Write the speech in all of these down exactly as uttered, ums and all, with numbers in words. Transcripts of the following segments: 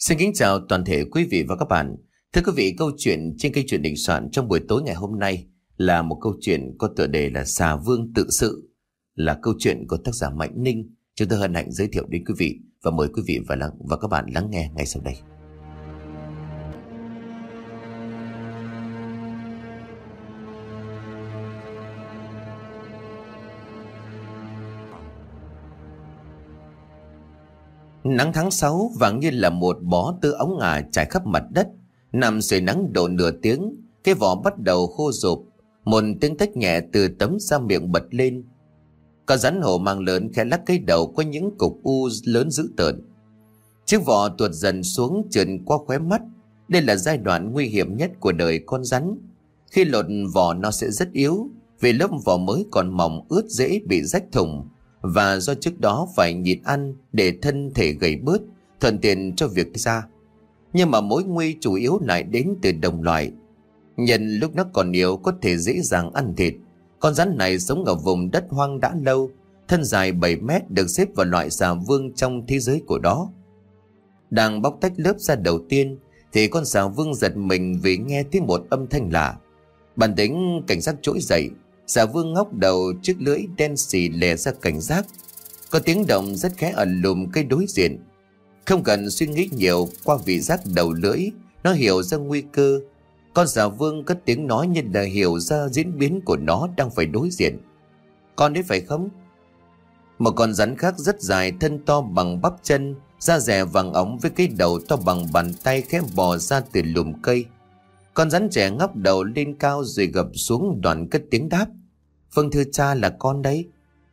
Xin kính chào toàn thể quý vị và các bạn. Thưa quý vị, câu chuyện trên kênh Chuyện Đình Soạn trong buổi tối ngày hôm nay là một câu chuyện có tựa đề là Xà Vương Tự Sự, là câu chuyện của tác giả Mạnh Ninh. Chúng tôi hân hạnh giới thiệu đến quý vị và mời quý vị và, lắng, và các bạn lắng nghe ngay sau đây. Nắng tháng sáu vàng như là một bó tơ óng ả trải khắp mặt đất. Nằm dưới nắng độ nửa tiếng, cái vỏ bắt đầu khô rụp. Một tiếng tách nhẹ từ tấm da miệng bật lên. Con rắn hổ mang lớn khẽ lắc cái đầu có những cục u lớn dữ tợn. Chiếc vỏ tuột dần xuống trườn qua khóe mắt. Đây là giai đoạn nguy hiểm nhất của đời con rắn. Khi lột vỏ nó sẽ rất yếu, vì lớp vỏ mới còn mỏng ướt dễ bị rách thủng. Và do trước đó phải nhịn ăn để thân thể gầy bớt, thuận tiện cho việc ra. Nhưng mà mối nguy chủ yếu lại đến từ đồng loại. Nhân lúc nó còn yếu có thể dễ dàng ăn thịt. Con rắn này sống ở vùng đất hoang đã lâu, thân dài bảy mét, được xếp vào loại xà vương trong thế giới của nó. Đang bóc tách lớp da đầu tiên thì con xà vương giật mình vì nghe thấy một âm thanh lạ. Bản tính cảnh giác trỗi dậy, xà vương ngóc đầu, chiếc lưỡi đen xì lè ra cảnh giác. Có tiếng động rất khẽ ở lùm cây đối diện. Không cần suy nghĩ nhiều, qua vị giác đầu lưỡi, nó hiểu ra nguy cơ. Con xà vương cất tiếng nói như là hiểu ra diễn biến của nó đang phải đối diện. Con đấy phải không? Một con rắn khác rất dài, thân to bằng bắp chân, da dẻ vàng óng với cái đầu to bằng bàn tay khẽ bò ra từ lùm cây. Con rắn trẻ ngóc đầu lên cao rồi gập xuống, đoạn cất tiếng đáp: "Vâng thưa cha, là con đấy."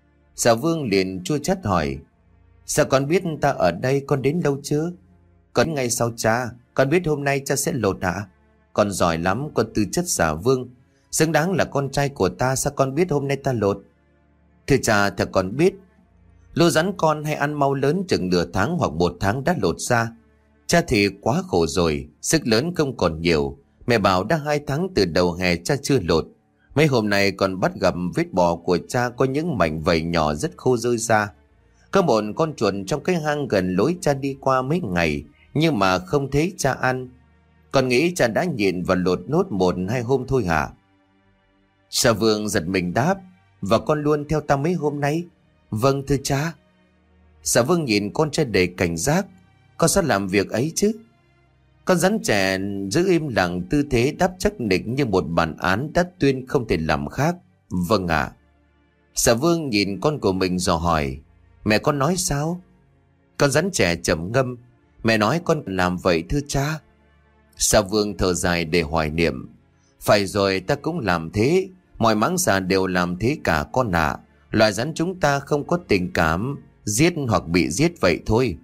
Xà vương liền chua chát hỏi: "Sao con biết ta ở đây, con đến lâu chưa?" "Con ngay sau cha, con biết hôm nay cha sẽ lột hả?" "Con giỏi lắm, con tư chất xà vương, xứng đáng là con trai của ta, sao con biết hôm nay ta lột?" "Thưa cha, thật con biết. Lô rắn con hay ăn mau lớn chừng nửa tháng hoặc một tháng đã lột ra. Cha thì quá khổ rồi, sức lớn không còn nhiều. Mẹ bảo đã hai tháng từ đầu hè cha chưa lột. Mấy hôm nay còn bắt gặp vết bò của cha có những mảnh vảy nhỏ rất khô rơi ra. Có một con chuột trong cái hang gần lối cha đi qua mấy ngày, nhưng mà không thấy cha ăn. Con nghĩ cha đã nhịn và lột nốt một hai hôm thôi hả?" Xà vương giật mình đáp: "Và con luôn theo ta mấy hôm nay?" "Vâng thưa cha." Xà vương nhìn con trai đầy cảnh giác: "Con sao làm việc ấy chứ?" Con rắn trẻ giữ im lặng, tư thế đáp chắc nịch như một bản án đã tuyên không thể làm khác. "Vâng ạ." Xà vương nhìn con của mình dò hỏi: "Mẹ con nói sao?" Con rắn trẻ trầm ngâm: "Mẹ nói con làm vậy thưa cha." Xà vương thở dài để hoài niệm: "Phải rồi, ta cũng làm thế. Mọi mãng xà đều làm thế cả con ạ. Loài rắn chúng ta không có tình cảm, giết hoặc bị giết vậy thôi."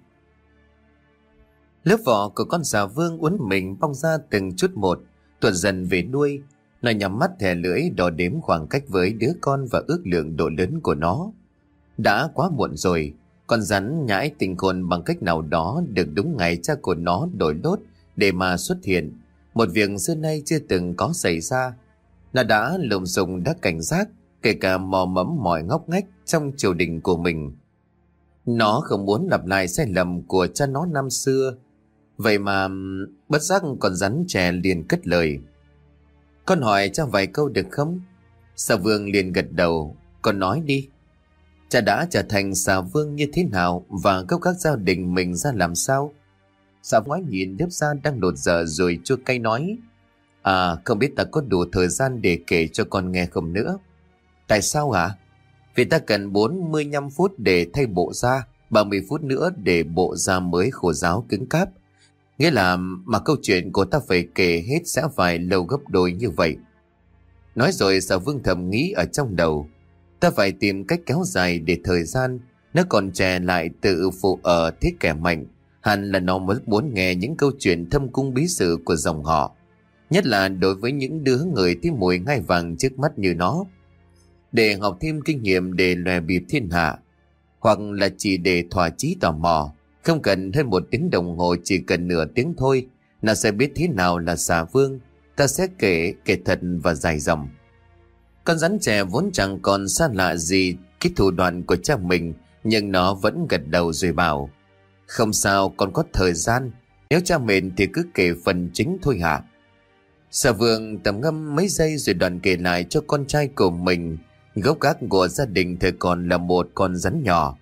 Lớp vỏ của con xà vương uốn mình bong ra từng chút một, tuột dần về đuôi. Nó nhắm mắt thè lưỡi đo đếm khoảng cách với đứa con và ước lượng độ lớn của nó. Đã quá muộn rồi. Con rắn nhãi tình hồn bằng cách nào đó được đúng ngày cha của nó đổi lốt để mà xuất hiện. Một việc xưa nay chưa từng có xảy ra. Nó đã lùng sùng, đã cảnh giác, kể cả mò mẫm mọi ngóc ngách trong triều đình của mình. Nó không muốn lặp lại sai lầm của cha nó năm xưa. Vậy mà bất giác con rắn trẻ liền cất lời: "Con hỏi cha vài câu được không?" Xà vương liền gật đầu: "Con nói đi. Cha đã trở thành xà vương như thế nào và gốc gác gia đình mình ra làm sao?" Xà ngoái nhìn đếp da đang lột dở rồi chua cay nói: "À, không biết ta có đủ thời gian để kể cho con nghe không nữa." "Tại sao hả?" "Vì ta cần bốn mươi lăm phút để thay bộ da, ba mươi phút nữa để bộ da mới khô ráo cứng cáp. Nghĩa là mà câu chuyện của ta phải kể hết sẽ phải lâu gấp đôi như vậy." Nói rồi xà vương thầm nghĩ ở trong đầu: "Ta phải tìm cách kéo dài để thời gian. Nó còn trẻ lại tự phụ ở thế kẻ mạnh. Hẳn là nó mới muốn nghe những câu chuyện thâm cung bí sử của dòng họ. Nhất là đối với những đứa người thấy mùi ngai vàng trước mắt như nó. Để học thêm kinh nghiệm để lòe bịp thiên hạ. Hoặc là chỉ để thỏa chí tò mò. Không cần hơn một tiếng đồng hồ, chỉ cần nửa tiếng thôi, nó sẽ biết thế nào là xà vương. Ta sẽ kể, kể thật và dài dòng." Con rắn trẻ vốn chẳng còn xa lạ gì cái thủ đoạn của cha mình, nhưng nó vẫn gật đầu rồi bảo: "Không sao, con có thời gian. Nếu cha mệt thì cứ kể phần chính thôi hả? Sở Vương trầm ngâm mấy giây rồi đoạn kể lại cho con trai của mình gốc gác của gia đình thời còn là một con rắn nhỏ.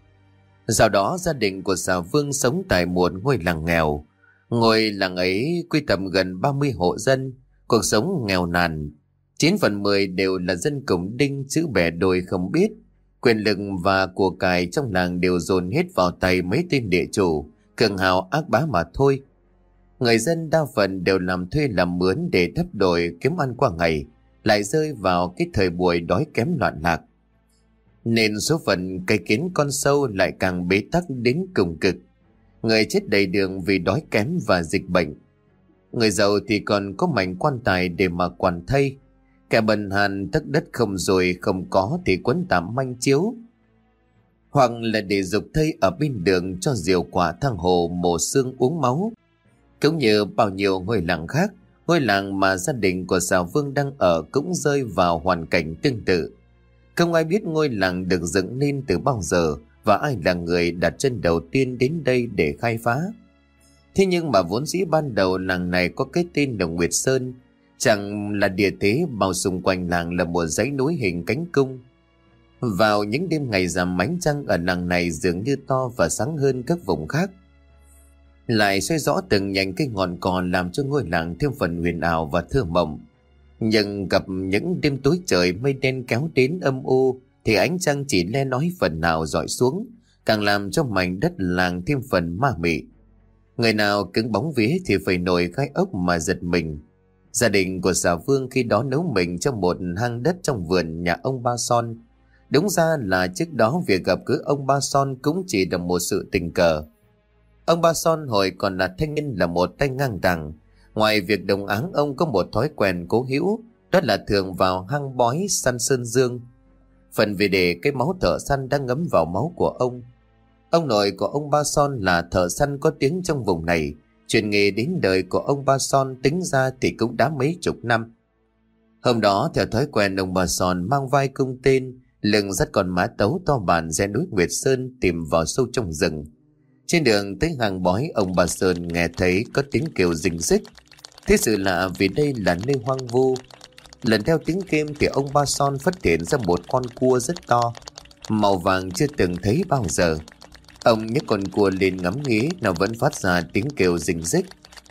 Sau đó gia đình của Sở Vương sống tại một ngôi làng nghèo. Ngôi làng ấy quy tầm gần ba mươi hộ dân, cuộc sống nghèo nàn. chín phần mười đều là dân cổng đinh chữ bẻ đôi không biết. Quyền lực và của cải trong làng đều dồn hết vào tay mấy tên địa chủ, cường hào ác bá mà thôi. Người dân đa phần đều làm thuê làm mướn để đắp đổi kiếm ăn qua ngày, lại rơi vào cái thời buổi đói kém loạn lạc. Nên số phận cây kiến con sâu lại càng bế tắc đến cùng cực. Người chết đầy đường vì đói kém và dịch bệnh. Người giàu thì còn có mảnh quan tài để mà quản thây. Kẻ bần hàn tất đất không rồi không có thì quấn tạm manh chiếu, hoặc là để dục thây ở bên đường cho diều quả thang hồ mổ xương uống máu. Cũng như bao nhiêu ngôi làng khác, ngôi làng mà gia đình của Sở Vương đang ở cũng rơi vào hoàn cảnh tương tự. Không ai biết ngôi làng được dựng nên từ bao giờ và ai là người đặt chân đầu tiên đến đây để khai phá. Thế nhưng mà vốn dĩ ban đầu làng này có cái tên là Nguyệt Sơn, chẳng là địa thế bao xung quanh làng là một dãy núi hình cánh cung. Vào những đêm ngày rằm ánh trăng ở làng này dường như to và sáng hơn các vùng khác, lại xoay rõ từng nhành cây ngọn cò làm cho ngôi làng thêm phần huyền ảo và thơ mộng. Nhưng gặp những đêm tối trời mây đen kéo đến âm u thì ánh trăng chỉ le lói phần nào dọi xuống, càng làm cho mảnh đất làng thêm phần ma mị. Người nào cứng bóng vía thì phải nổi gai ốc mà giật mình. Gia đình của Sở Vương khi đó nấu mình trong một hang đất trong vườn nhà ông Ba Son. Đúng ra là trước đó việc gặp gỡ ông Ba Son cũng chỉ là một sự tình cờ. Ông Ba Son hồi còn là thanh niên là một tay ngang tàng. Ngoài việc đồng áng, ông có một thói quen cố hữu, đó là thường vào hang bói săn sơn dương. Phần vì để cái máu thợ săn đang ngấm vào máu của ông. Ông nội của ông Ba Son là thợ săn có tiếng trong vùng này. Truyền nghề đến đời của ông Ba Son tính ra thì cũng đã mấy chục năm. Hôm đó theo thói quen, ông Ba Son mang vai cung tên, lưng dắt con mã tấu to bản rẽ núi Nguyệt Sơn tìm vào sâu trong rừng. Trên đường tới hang bói, ông Ba Sơn nghe thấy có tiếng kêu rình rích. Thế sự lạ vì đây là nơi hoang vu. Lần theo tiếng kêu thì ông Ba Son phát hiện ra một con cua rất to, màu vàng chưa từng thấy bao giờ. Ông nhấc con cua lên ngắm nghía, nó vẫn phát ra tiếng kêu rình rích.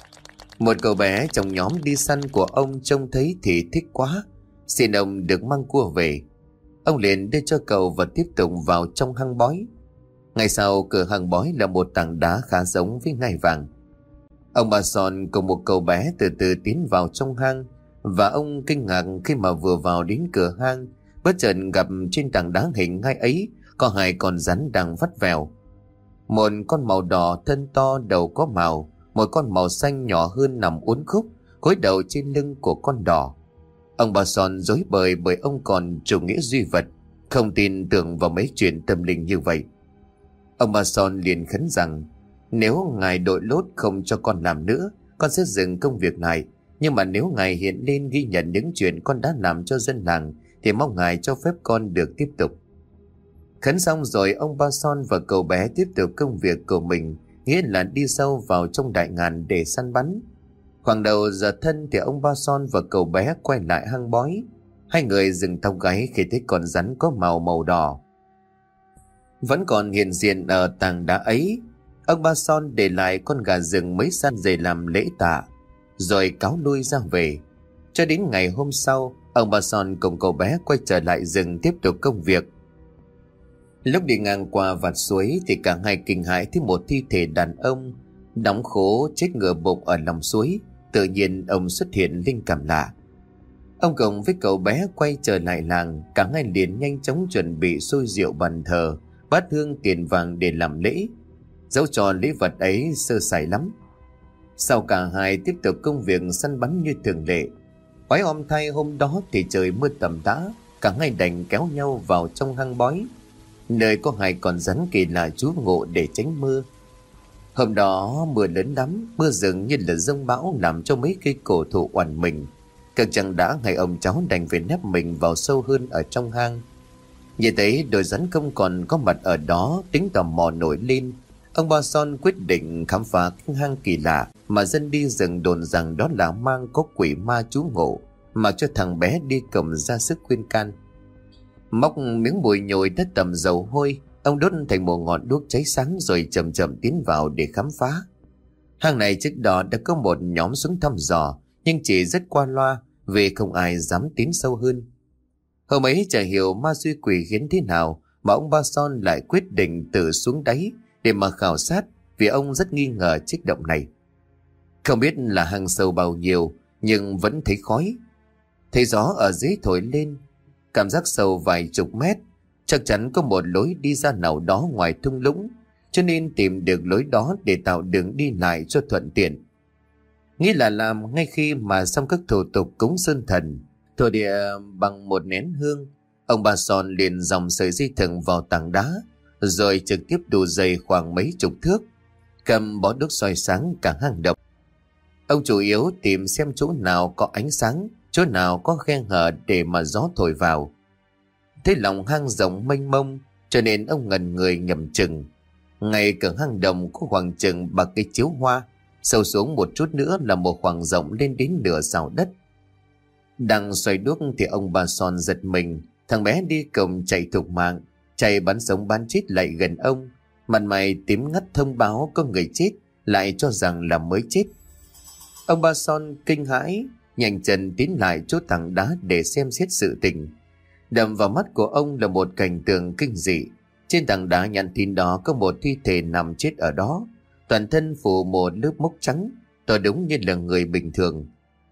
Một cậu bé trong nhóm đi săn của ông trông thấy thì thích quá, xin ông được mang cua về. Ông liền đưa cho cậu và tiếp tục vào trong hang bói. Ngay sau cửa hang bói là một tảng đá khá giống với ngai vàng. Ông Ba Son cùng một cậu bé từ từ tiến vào trong hang, và ông kinh ngạc khi mà vừa vào đến cửa hang, bất chợt gặp trên tảng đá hình ngai ấy có hai con rắn đang vắt vèo. Một con màu đỏ thân to đầu có màu, một con màu xanh nhỏ hơn nằm uốn khúc gối đầu trên lưng của con đỏ. Ông Ba Son rối bời bởi ông còn chủ nghĩa duy vật, không tin tưởng vào mấy chuyện tâm linh như vậy. Ông Ba Son liền khấn rằng nếu ngài đội lốt không cho con làm nữa, con sẽ dừng công việc này. Nhưng mà nếu ngài hiện lên ghi nhận những chuyện con đã làm cho dân làng thì mong ngài cho phép con được tiếp tục. Khấn xong rồi, ông Ba Son và cậu bé tiếp tục công việc của mình, nghĩa là đi sâu vào trong đại ngàn để săn bắn. Khoảng đầu giờ thân thì ông Ba Son và cậu bé quay lại hang bói. Hai người dừng tóc gáy khi thấy con rắn có màu màu đỏ vẫn còn hiện diện ở tảng đá ấy. Ông Ba Son để lại con gà rừng mới săn về làm lễ tạ, rồi cáo lui ra về. Cho đến ngày hôm sau, ông Ba Son cùng cậu bé quay trở lại rừng tiếp tục công việc. Lúc đi ngang qua vạt suối thì cả hai kinh hãi thấy một thi thể đàn ông đóng khố chết ngửa bụng ở lòng suối. Tự nhiên ông xuất hiện linh cảm lạ. Ông cùng với cậu bé quay trở lại làng, cả hai liền nhanh chóng chuẩn bị xôi rượu bàn thờ, bát hương tiền vàng để làm lễ. Dẫu cho lễ vật ấy sơ sài lắm. Sau cả hai tiếp tục công việc săn bắn như thường lệ. Oái om thay hôm đó thì trời mưa tầm tã, cả hai đành kéo nhau vào trong hang bói, nơi có hai con rắn kỳ lạ trú ngụ để tránh mưa. Hôm đó mưa lớn lắm, mưa dường như là giông bão làm cho mấy cây cổ thụ oằn mình. Cực chẳng đã ngày ông cháu đành phải nép mình vào sâu hơn ở trong hang. Như thế đôi rắn không còn có mặt ở đó, tính tò mò nổi lên. Ông Ba Son quyết định khám phá cái hang kỳ lạ mà dân đi rừng đồn rằng đó là mang có quỷ ma trú ngụ, mặc cho thằng bé đi cầm ra sức khuyên can. Móc miếng bùi nhồi đất tầm dầu hôi, ông đốt thành một ngọn đuốc cháy sáng rồi chậm chậm tiến vào để khám phá. Hang này trước đó đã có một nhóm xuống thăm dò, nhưng chỉ rất qua loa vì không ai dám tiến sâu hơn. Hôm ấy chả hiểu ma duy quỷ khiến thế nào mà ông Ba Son lại quyết định tự xuống đáy để mà khảo sát, vì ông rất nghi ngờ chiếc động này. Không biết là hang sâu bao nhiêu nhưng vẫn thấy khói. Thấy gió ở dưới thổi lên, cảm giác sâu vài chục mét, chắc chắn có một lối đi ra nào đó ngoài thung lũng, cho nên tìm được lối đó để tạo đường đi lại cho thuận tiện. Nghĩ là làm ngay khi mà xong các thủ tục cúng sơn thần, thổ địa bằng một nén hương, ông Ba Son liền dòng sợi dây thừng vào tảng đá, rồi trực tiếp đu dây khoảng mấy chục thước, cầm bó đuốc soi sáng cả hang động. Ông chủ yếu tìm xem chỗ nào có ánh sáng, chỗ nào có khe hở để mà gió thổi vào. Thấy lòng hang rộng mênh mông, cho nên ông ngần người nhầm chừng. Ngay cửa hang động có khoảng chừng ba cây chiếu hoa, sâu xuống một chút nữa là một khoảng rộng lên đến nửa sào đất. Đang xoay đuốc thì ông Ba Son giật mình, thằng bé đi cổng chạy thục mạng, chạy bắn sống bắn chết lại gần ông, mặt mày tím ngắt thông báo có người chết, lại cho rằng là mới chết. Ông Ba Son kinh hãi, nhanh chân tiến lại chỗ tảng đá để xem xét sự tình. Đập vào mắt của ông là một cảnh tượng kinh dị. Trên tảng đá nhăn tin đó có một thi thể nằm chết ở đó, toàn thân phủ một lớp mốc trắng, tỏ đúng như là người bình thường.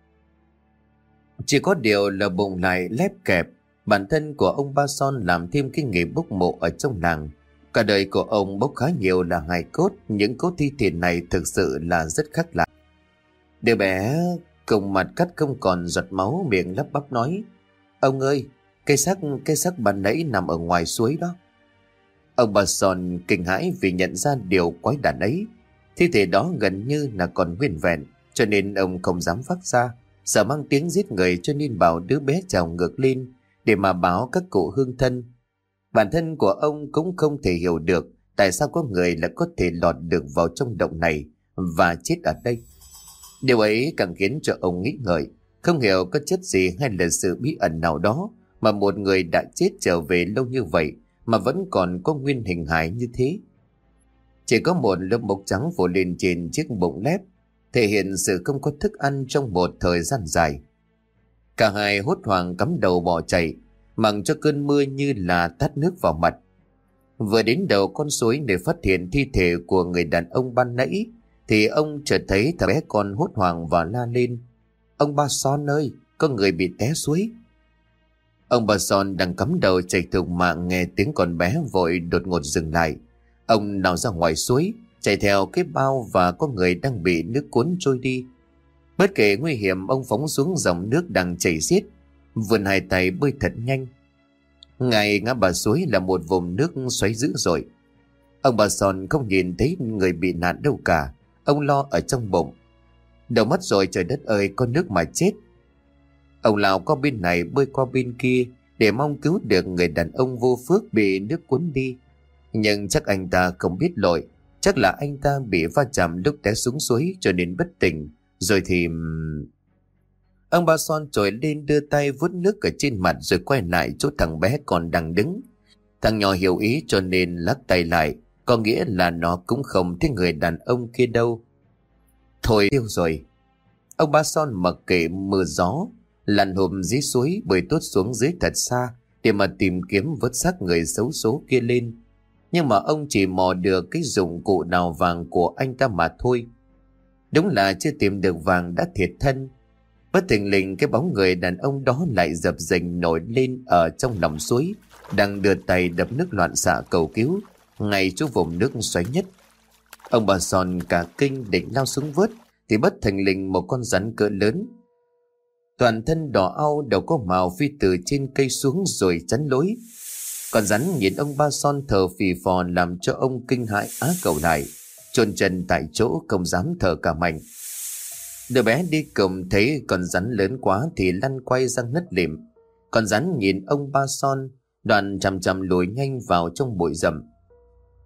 Chỉ có điều là bụng lại lép kẹp. Bản thân của ông Ba Son làm thêm cái nghề bốc mộ ở trong làng. Cả đời của ông bốc khá nhiều là hài cốt, những cốt thi thể này thực sự là rất khác lạ. Đứa bé cùng mặt cắt không còn giọt máu, miệng lắp bắp nói: "Ông ơi, cây xác cây xác ban nãy nằm ở ngoài suối đó." Ông Ba Son kinh hãi vì nhận ra điều quái đản ấy. Thi thể đó gần như là còn nguyên vẹn, cho nên ông không dám phát ra, sợ mang tiếng giết người, cho nên bảo đứa bé trèo ngược lên để mà báo các cụ hương thân. Bản thân của ông cũng không thể hiểu được tại sao có người lại có thể lọt được vào trong động này và chết ở đây. Điều ấy càng khiến cho ông nghĩ ngợi, không hiểu có chất gì hay là sự bí ẩn nào đó mà một người đã chết trở về lâu như vậy mà vẫn còn có nguyên hình hài như thế. Chỉ có một lớp mốc trắng phủ lên trên chiếc bụng lép, thể hiện sự không có thức ăn trong một thời gian dài. Cả hai hốt hoảng cắm đầu bỏ chạy, mặc cho cơn mưa như là tát nước vào mặt. Vừa đến đầu con suối để phát hiện thi thể của người đàn ông ban nãy, thì ông chợt thấy thằng bé con hốt hoảng và la lên: "Ông Ba Son ơi, có người bị té suối." Ông Ba Son đang cắm đầu chạy thục mạng, nghe tiếng con bé vội đột ngột dừng lại. Ông lao ra ngoài suối, chạy theo cái bao và có người đang bị nước cuốn trôi đi. Bất kể nguy hiểm, ông phóng xuống dòng nước đang chảy xiết, vươn hai tay bơi thật nhanh. Ngay ngã ba suối là một vùng nước xoáy dữ dội. Ông Ba Son không nhìn thấy người bị nạn đâu cả, ông lo ở trong bụng. Đầu mất rồi, trời đất ơi, con nước mà chết. Ông lao qua bên này bơi qua bên kia để mong cứu được người đàn ông vô phước bị nước cuốn đi. Nhưng chắc anh ta không biết lội, chắc là anh ta bị va chạm lúc té xuống suối cho nên bất tỉnh. Rồi thì... Ông Ba Son trồi lên đưa tay vuốt nước ở trên mặt rồi quay lại chỗ thằng bé còn đang đứng. Thằng nhỏ hiểu ý cho nên lắc tay lại, có nghĩa là nó cũng không thấy người đàn ông kia đâu. Thôi tiêu rồi. Ông Ba Son mặc kệ mưa gió, lặn hùm dưới suối bơi tốt xuống dưới thật xa để mà tìm kiếm vớt xác người xấu số kia lên. Nhưng mà ông chỉ mò được cái dụng cụ đào vàng của anh ta mà thôi. Đúng là chưa tìm được vàng đã thiệt thân. Bất thình lình cái bóng người đàn ông đó lại dập dềnh nổi lên ở trong lòng suối, đang đưa tay đập nước loạn xạ cầu cứu ngay chỗ vùng nước xoáy nhất. Ông Ba Son cả kinh định lao xuống vớt thì bất thình lình một con rắn cỡ lớn, toàn thân đỏ au, đầu có màu, phi từ trên cây xuống rồi chắn lối. Con rắn nhìn ông Ba Son thở phì phò làm cho ông kinh hãi á cầu lại, chôn chân tại chỗ không dám thở cả mạnh. Đứa bé đi cùng thấy con rắn lớn quá thì lăn quay răng nứt lịm. Con rắn nhìn ông Ba Son, đoạn chằm chằm lùi nhanh vào trong bụi rậm.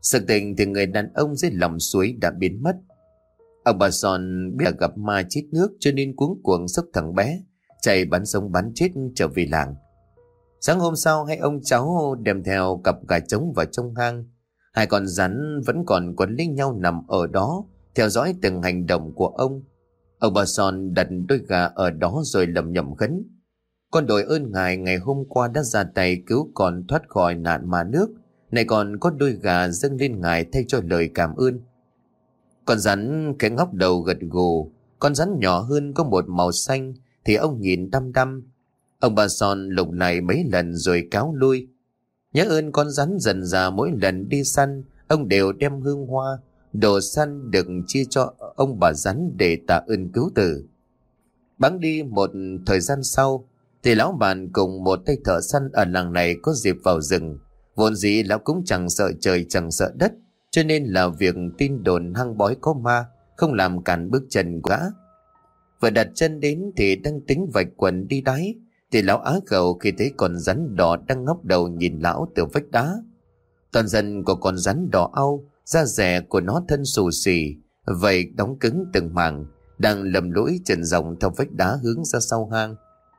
Sự tình thì người đàn ông dưới lòng suối đã biến mất. Ông bà Son biết là gặp ma chết nước cho nên cuống cuồng xốc thằng bé, chạy bắn sống bắn chết trở về làng. Sáng hôm sau, hai ông cháu đem theo cặp gà trống vào trong hang. Hai con rắn vẫn còn quấn lấy nhau nằm ở đó, theo dõi từng hành động của ông. Ông bà Son đặt đôi gà ở đó rồi lầm nhầm khấn: con đội ơn ngài ngày hôm qua đã ra tay cứu con thoát khỏi nạn ma nước, này còn có đôi gà dâng lên ngài thay cho lời cảm ơn. Con rắn cái ngóc đầu gật gù. Con rắn nhỏ hơn có một màu xanh thì ông nhìn đăm đăm. Ông bà Son lục lại mấy lần rồi cáo lui. Nhớ ơn con rắn dần ra, mỗi lần đi săn ông đều đem hương hoa, đồ săn được chia cho ông bà rắn để tạ ơn cứu tử. Bẵng đi một thời gian sau thì lão bàn cùng một tay thợ săn ở làng này có dịp vào rừng. Vốn dĩ lão cũng chẳng sợ trời chẳng sợ đất, cho nên là việc tin đồn hang bói có ma không làm cản bước chân của gã. Vừa đặt chân đến thì đang tính vạch quần đi đáy thì lão á khẩu khi thấy con rắn đỏ đang ngóc đầu nhìn lão từ vách đá. Toàn thân của con rắn đỏ au, da dẻ của nó thân xù xì, vậy đóng cứng từng mảng, đang lầm lũi trần rộng theo vách đá hướng ra sau hang.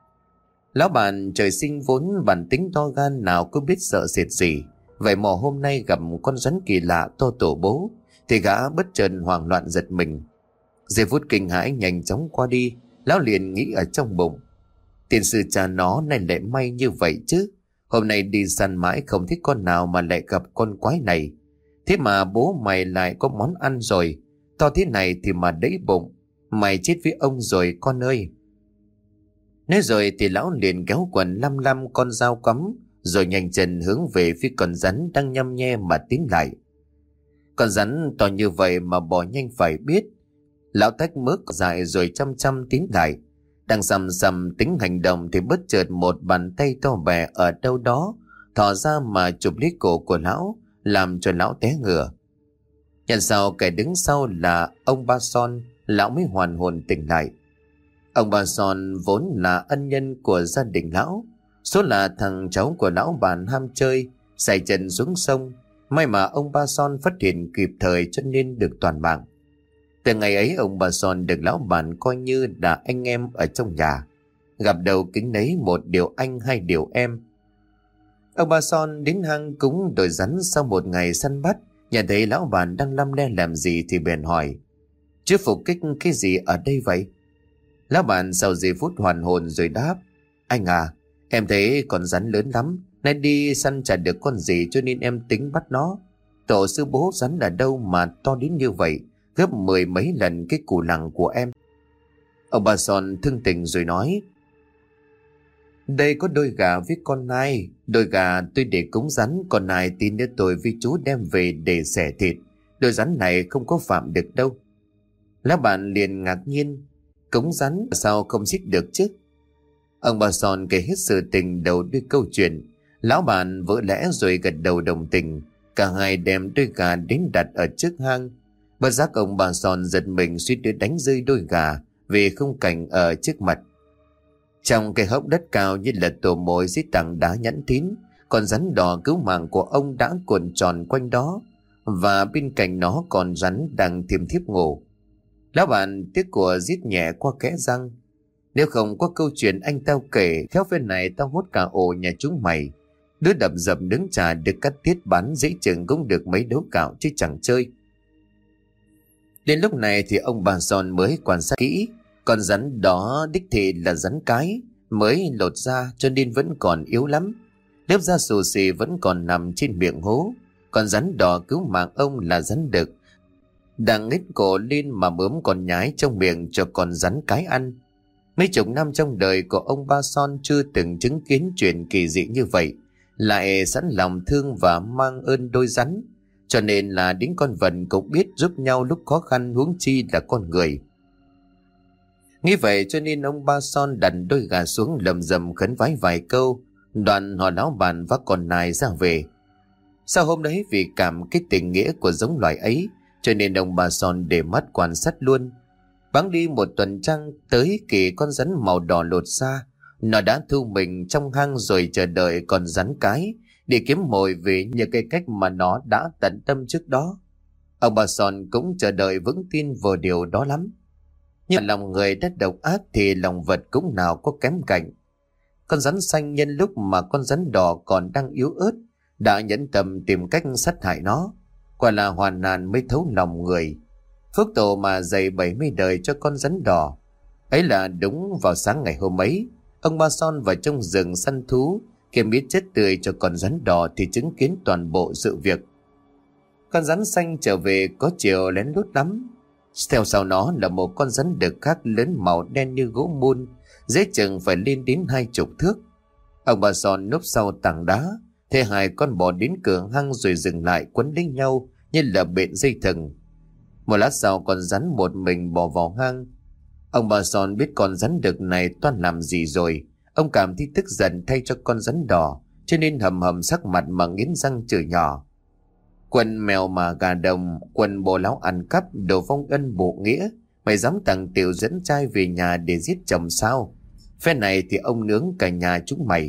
Lão bàn trời sinh vốn bản tính to gan, nào có biết sợ sệt gì. Vậy mà hôm nay gặp con rắn kỳ lạ to tổ bố thì gã bất chợt hoảng loạn giật mình. Giây phút kinh hãi nhanh chóng qua đi, lão liền nghĩ ở trong bụng: tiền sư cha nó này lại may như vậy chứ. Hôm nay đi săn mãi không thích con nào mà lại gặp con quái này. Thế mà bố mày lại có món ăn rồi, to thế này thì mà đẫy bụng. Mày chết với ông rồi con ơi. Nói rồi thì lão liền kéo quần lăm lăm con dao cắm, rồi nhanh chân hướng về phía con rắn đang nhăm nhe mà tiến lại. Con rắn to như vậy mà bò nhanh phải biết. Lão tách mớ dài rồi chăm chăm tiến lại. Đang sầm sầm tính hành động thì bất chợt một bàn tay to bè ở đâu đó thò ra mà chụp lấy cổ của lão, làm cho lão té ngửa. Nhận sau kẻ đứng sau là ông Ba Son, lão mới hoàn hồn tỉnh lại. Ông Ba Son vốn là ân nhân của gia đình lão, số là thằng cháu của lão bàn ham chơi, xài chân xuống sông. May mà ông Ba Son phát hiện kịp thời cho nên được toàn mạng. Từ ngày ấy ông Ba Son được lão bàn coi như là anh em ở trong nhà, gặp đầu kính nấy một điều anh hai điều em. Ông Ba Son đến hang cúng đồi rắn sau một ngày săn bắt, nhận thấy lão bàn đang lăm le làm gì thì bèn hỏi: chứ phục kích cái gì ở đây vậy? Lão bàn sau giây phút hoàn hồn rồi đáp: anh à, em thấy con rắn lớn lắm, nay đi săn chả được con gì cho nên em tính bắt nó. Tổ sư bố rắn ở đâu mà to đến như vậy, gấp mười mấy lần cái củ lằng của em. Ông Ba Son thương tình rồi nói: đây có đôi gà với con nai. Đôi gà tôi để cúng rắn, còn nai tin nữa tôi với chú đem về để xẻ thịt. Đôi rắn này không có phạm được đâu. Lão bạn liền ngạc nhiên: cúng rắn sao không giết được chứ? Ông Ba Son kể hết sự tình đầu đuôi câu chuyện. Lão bạn vỡ lẽ rồi gật đầu đồng tình. Cả hai đem đôi gà đến đặt ở trước hang. Bất giác ông Ba Son giật mình suýt nữa đánh rơi đôi gà vì khung cảnh ở trước mặt. Trong cái hốc đất cao như là tổ mồi dưới tảng đá nhẵn thín, con rắn đỏ cứu mạng của ông đã cuộn tròn quanh đó, và bên cạnh nó còn rắn đang thiêm thiếp ngủ. Lão bạn tiếc của giết nhẹ qua kẽ răng: nếu không có câu chuyện anh tao kể, khéo bên này tao hốt cả ổ nhà chúng mày. Đứa đập dập đứng trà được cắt tiết bán dễ chừng cũng được mấy đấu cạo chứ chẳng chơi. Đến lúc này thì ông Ba Son mới quan sát kỹ. Con rắn đó đích thị là rắn cái, mới lột ra cho nên vẫn còn yếu lắm. Lớp da xù xì vẫn còn nằm trên miệng hố. Con rắn đỏ cứu mạng ông là rắn đực, đang nghếch cổ lên mà bướm con nhái trong miệng cho con rắn cái ăn. Mấy chục năm trong đời của ông Ba Son chưa từng chứng kiến chuyện kỳ dị như vậy, lại sẵn lòng thương và mang ơn đôi rắn, cho nên là đến con vật cũng biết giúp nhau lúc khó khăn, huống chi là con người. Nghĩ vậy cho nên ông Ba Son đặt đôi gà xuống lầm rầm khấn vái vài câu, đoạn họ lão bàn vác con nai ra về. Sau hôm đấy vì cảm cái tình nghĩa của giống loài ấy, cho nên ông Ba Son để mắt quan sát luôn. Bẵng đi một tuần trăng tới kỳ con rắn màu đỏ lột ra, nó đã thu mình trong hang rồi chờ đợi con rắn cái đi kiếm mồi về như cái cách mà nó đã tận tâm trước đó. Ông bà Son cũng chờ đợi vững tin vào điều đó lắm. Nhưng lòng người đã độc ác thì lòng vật cũng nào có kém cạnh. Con rắn xanh nhân lúc mà con rắn đỏ còn đang yếu ớt đã nhẫn tâm tìm cách sát hại nó. Quả là hoàn nạn mới thấu lòng người. Phước tổ mà dày bảy mươi đời cho con rắn đỏ. Ấy là đúng vào sáng ngày hôm ấy, ông Ba Son vào trong rừng săn thú kiếm biết chết tươi cho con rắn đỏ thì chứng kiến toàn bộ sự việc. Con rắn xanh trở về có chiều lén lút lắm. Theo sau nó là một con rắn đực khác lớn màu đen như gỗ mun, dễ chừng phải lên đến hai chục thước. Ông Ba Son núp sau tảng đá, thế hai con bò đến cửa hang rồi dừng lại quấn lấy nhau như là bện dây thừng. Một lát sau con rắn một mình bò vào hang. Ông Ba Son biết con rắn đực này toan làm gì rồi. Ông cảm thấy tức giận thay cho con rắn đỏ, cho nên hầm hầm sắc mặt mà nghiến răng chửi nhỏ: "Quần mèo mà gà đồng, quần bồ láo ăn cắp, đồ vong ân bộ nghĩa, mày dám tàng tiểu dẫn trai về nhà để giết chồng sao? Phe này thì ông nướng cả nhà chúng mày."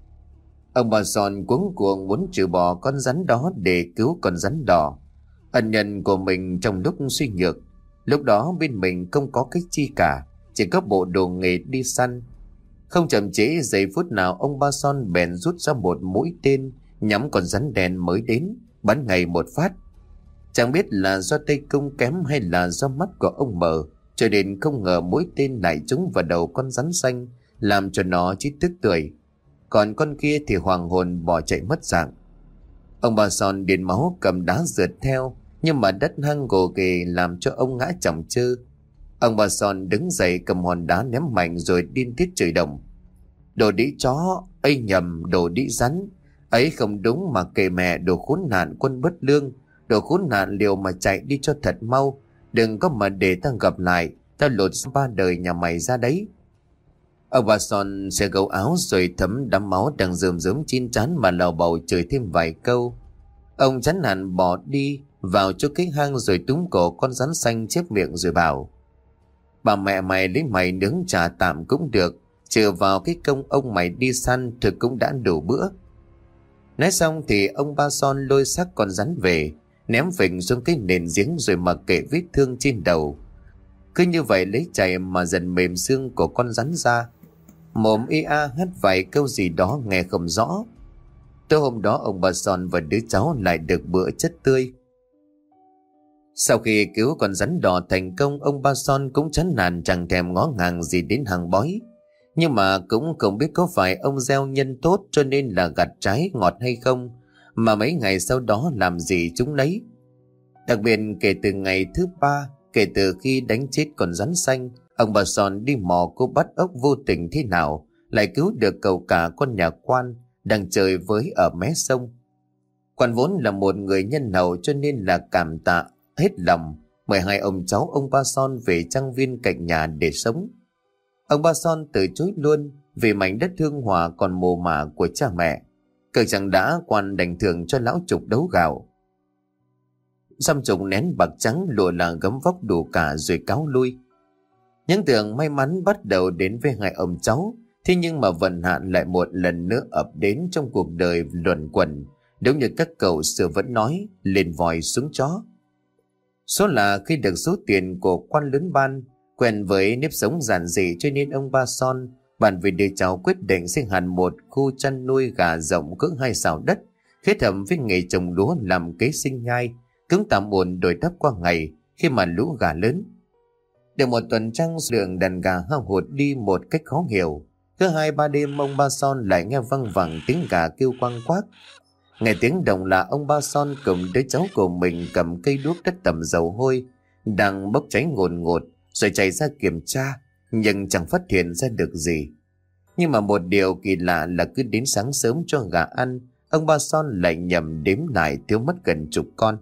Ông Ba Son cuống cuồng muốn trừ bỏ con rắn đó để cứu con rắn đỏ, ân nhân của mình trong lúc suy nhược. Lúc đó bên mình không có cách chi cả, chỉ có bộ đồ nghề đi săn. Không chậm trễ giây phút nào, ông Ba Son bèn rút ra một mũi tên nhắm con rắn đen mới đến, bắn ngay một phát. Chẳng biết là do tay công kém hay là do mắt của ông mờ, cho nên không ngờ mũi tên lại trúng vào đầu con rắn xanh, làm cho nó chết tức tưởi. Còn con kia thì hoàng hồn bỏ chạy mất dạng. Ông Ba Son điên máu cầm đá rượt theo, nhưng mà đất hang gồ ghề làm cho ông ngã chỏng chơ. Ông Ba Son đứng dậy cầm hòn đá ném mạnh rồi điên tiết chửi đồng: "Đồ đĩ chó, ấy nhầm, đồ đĩ rắn, ấy không đúng mà kệ mẹ, đồ khốn nạn quân bất lương, đồ khốn nạn liều mà chạy đi cho thật mau, đừng có mà để ta gặp lại, ta lột ba đời nhà mày ra đấy." Ông Ba Son xe gấu áo rồi thấm đám máu đang rơm rớm chín trán mà lào bầu chửi thêm vài câu. Ông chán nản bỏ đi vào chỗ cái hang rồi túm cổ con rắn xanh chép miệng rồi bảo: "Bà mẹ mày lấy mày nướng trà tạm cũng được, trừ vào cái công ông mày đi săn thực cũng đã đủ bữa." Nói xong thì ông Ba Son lôi xác con rắn về, ném phình xuống cái nền giếng rồi mặc kệ vết thương trên đầu. Cứ như vậy lấy chày mà dần mềm xương của con rắn ra. Mồm ia hét vài câu gì đó nghe không rõ. Tối hôm đó ông Ba Son và đứa cháu lại được bữa chất tươi. Sau khi cứu con rắn đỏ thành công, ông Ba Son cũng chán nản chẳng thèm ngó ngàng gì đến hàng bói. Nhưng mà cũng không biết có phải ông gieo nhân tốt cho nên là gặt trái ngọt hay không, mà mấy ngày sau đó làm gì chúng nấy. Đặc biệt kể từ ngày thứ ba, kể từ khi đánh chết con rắn xanh, ông Ba Son đi mò cô bắt ốc vô tình thế nào lại cứu được cậu cả con nhà quan đang chơi với ở mé sông. Quan vốn là một người nhân hậu cho nên là cảm tạ hết lòng mời hai ông cháu ông Ba Son về trang viên cạnh nhà để sống. Ông Ba Son từ chối luôn vì mảnh đất hương hòa còn mồ mả của cha mẹ. Cậu chẳng đã quan đành thưởng cho lão Trục đấu gạo. Xăm Trục nén bạc trắng lụa là gấm vóc đủ cả rồi cáo lui. Những tưởng may mắn bắt đầu đến với hai ông cháu, thế nhưng mà vận hạn lại một lần nữa ập đến trong cuộc đời luẩn quẩn, đúng như các cậu xưa vẫn nói, lên vòi xuống chó. Số là khi được số tiền của quan lớn ban, quen với nếp sống giản dị cho nên ông Ba Son bàn về đứa cháu quyết định xây hẳn một khu chăn nuôi gà rộng cỡ hai sào đất, kết hợp với nghề trồng lúa làm kế sinh nhai, cứng tạm ổn đổi đắp qua ngày khi mà lũ gà lớn. Được một tuần trăng, lượng đàn gà hao hụt đi một cách khó hiểu. Cứ hai ba đêm ông Ba Son lại nghe văng vẳng tiếng gà kêu quang quác. Nghe tiếng động là ông Ba Son cùng đứa cháu của mình cầm cây đuốc đất tẩm dầu hôi đang bốc cháy ngồn ngột rồi chạy ra kiểm tra, nhưng chẳng phát hiện ra được gì. Nhưng mà một điều kỳ lạ là cứ đến sáng sớm cho gà ăn, ông Ba Son lại nhầm đếm lại thiếu mất gần chục con.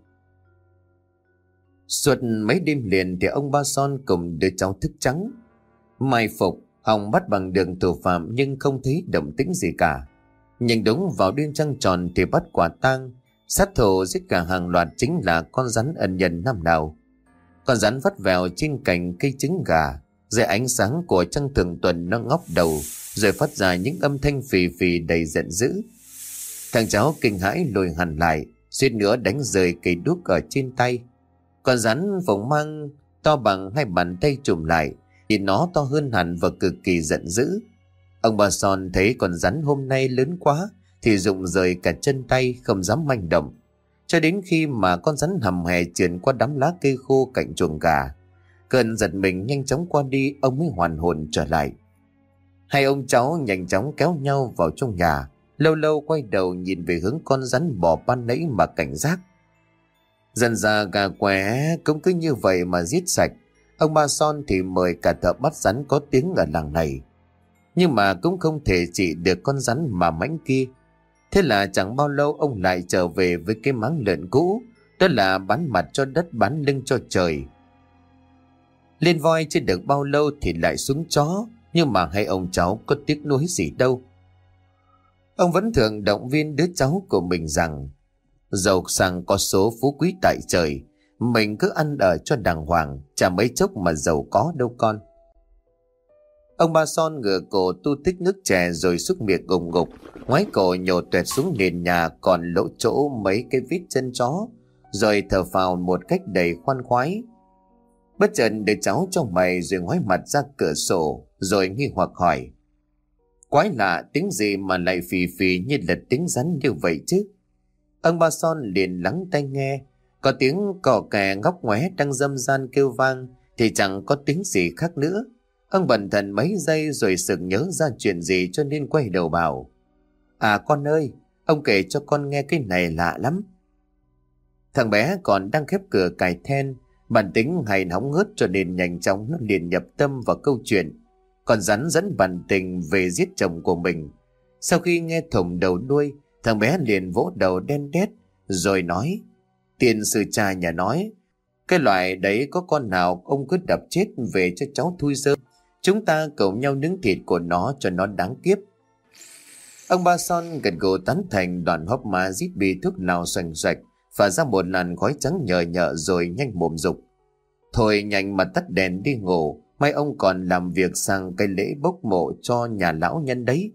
Suốt mấy đêm liền thì ông Ba Son cùng đứa cháu thức trắng, mai phục hòng bắt bằng được thủ phạm nhưng không thấy động tĩnh gì cả. Nhưng đúng vào đêm trăng tròn thì bắt quả tang sát thủ giết cả hàng loạt chính là con rắn ân nhân năm nào. Con rắn vắt vèo trên cành cây trứng gà, dưới ánh sáng của trăng thường tuần nó ngóc đầu rồi phát ra những âm thanh phì phì đầy giận dữ. Thằng cháu kinh hãi lùi hẳn lại, suýt nữa đánh rơi cây đuốc ở trên tay. Con rắn vòng mang to bằng hai bàn tay chùm lại, thì nó to hơn hẳn và cực kỳ giận dữ. Ông Ba Son thấy con rắn hôm nay lớn quá thì rụng rời cả chân tay, không dám manh động. Cho đến khi mà con rắn hầm hè trườn qua đám lá cây khô cạnh chuồng gà, cơn giật mình nhanh chóng qua đi, ông mới hoàn hồn trở lại. Hai ông cháu nhanh chóng kéo nhau vào trong nhà, lâu lâu quay đầu nhìn về hướng con rắn bò ban nãy mà cảnh giác. Dần ra gà què cũng cứ như vậy mà giết sạch. Ông Ba Son thì mời cả thợ bắt rắn có tiếng ở làng này, nhưng mà cũng không thể trị được con rắn mà mãnh kia. Thế là chẳng bao lâu ông lại trở về với cái máng lợn cũ, đó là bán mặt cho đất bán lưng cho trời. Lên voi chưa được bao lâu thì lại xuống chó, nhưng mà hai ông cháu có tiếc nuối gì đâu. Ông vẫn thường động viên đứa cháu của mình rằng giàu sang có số phú quý tại trời, mình cứ ăn ở cho đàng hoàng, chả mấy chốc mà giàu có đâu con. Ông Ba Son ngửa cổ tu tích nước chè rồi xúc miệng gùng ngục, ngoái cổ nhổ toẹt xuống nền nhà còn lỗ chỗ mấy cái vít chân chó, rồi thở phào một cách đầy khoan khoái. Bất chợt đứa cháu trong mày rồi ngoái mặt ra cửa sổ, rồi nghi hoặc hỏi: quái lạ, tiếng gì mà lại phì phì như là tiếng rắn như vậy chứ? Ông Ba Son liền lắng tai nghe, có tiếng cò kè ngóc ngoé đang râm ran kêu vang thì chẳng có tiếng gì khác nữa. Ông bần thần mấy giây rồi sực nhớ ra chuyện gì cho nên quay đầu bảo: à con ơi, ông kể cho con nghe cái này lạ lắm. Thằng bé còn đang khép cửa cài then, bản tính hay nóng ngớt cho nên nhanh chóng nó liền nhập tâm vào câu chuyện. Con rắn dẫn bản tình về giết chồng của mình. Sau khi nghe thủng đầu đuôi, thằng bé liền vỗ đầu đen đét rồi nói: tiền sư cha nhà nói, cái loại đấy có con nào ông cứ đập chết về cho cháu thui rơm. Chúng ta cùng nhau nướng thịt của nó cho nó đáng kiếp. Ông Ba Son gật gù tán thành, đoàn hốc má rít bì thuốc lào xoành xoạch, phả ra một làn khói trắng nhờ nhợ rồi nhanh mồm dục: thôi nhanh mà tắt đèn đi ngủ, mai ông còn làm việc sang cái lễ bốc mộ cho nhà lão nhân đấy.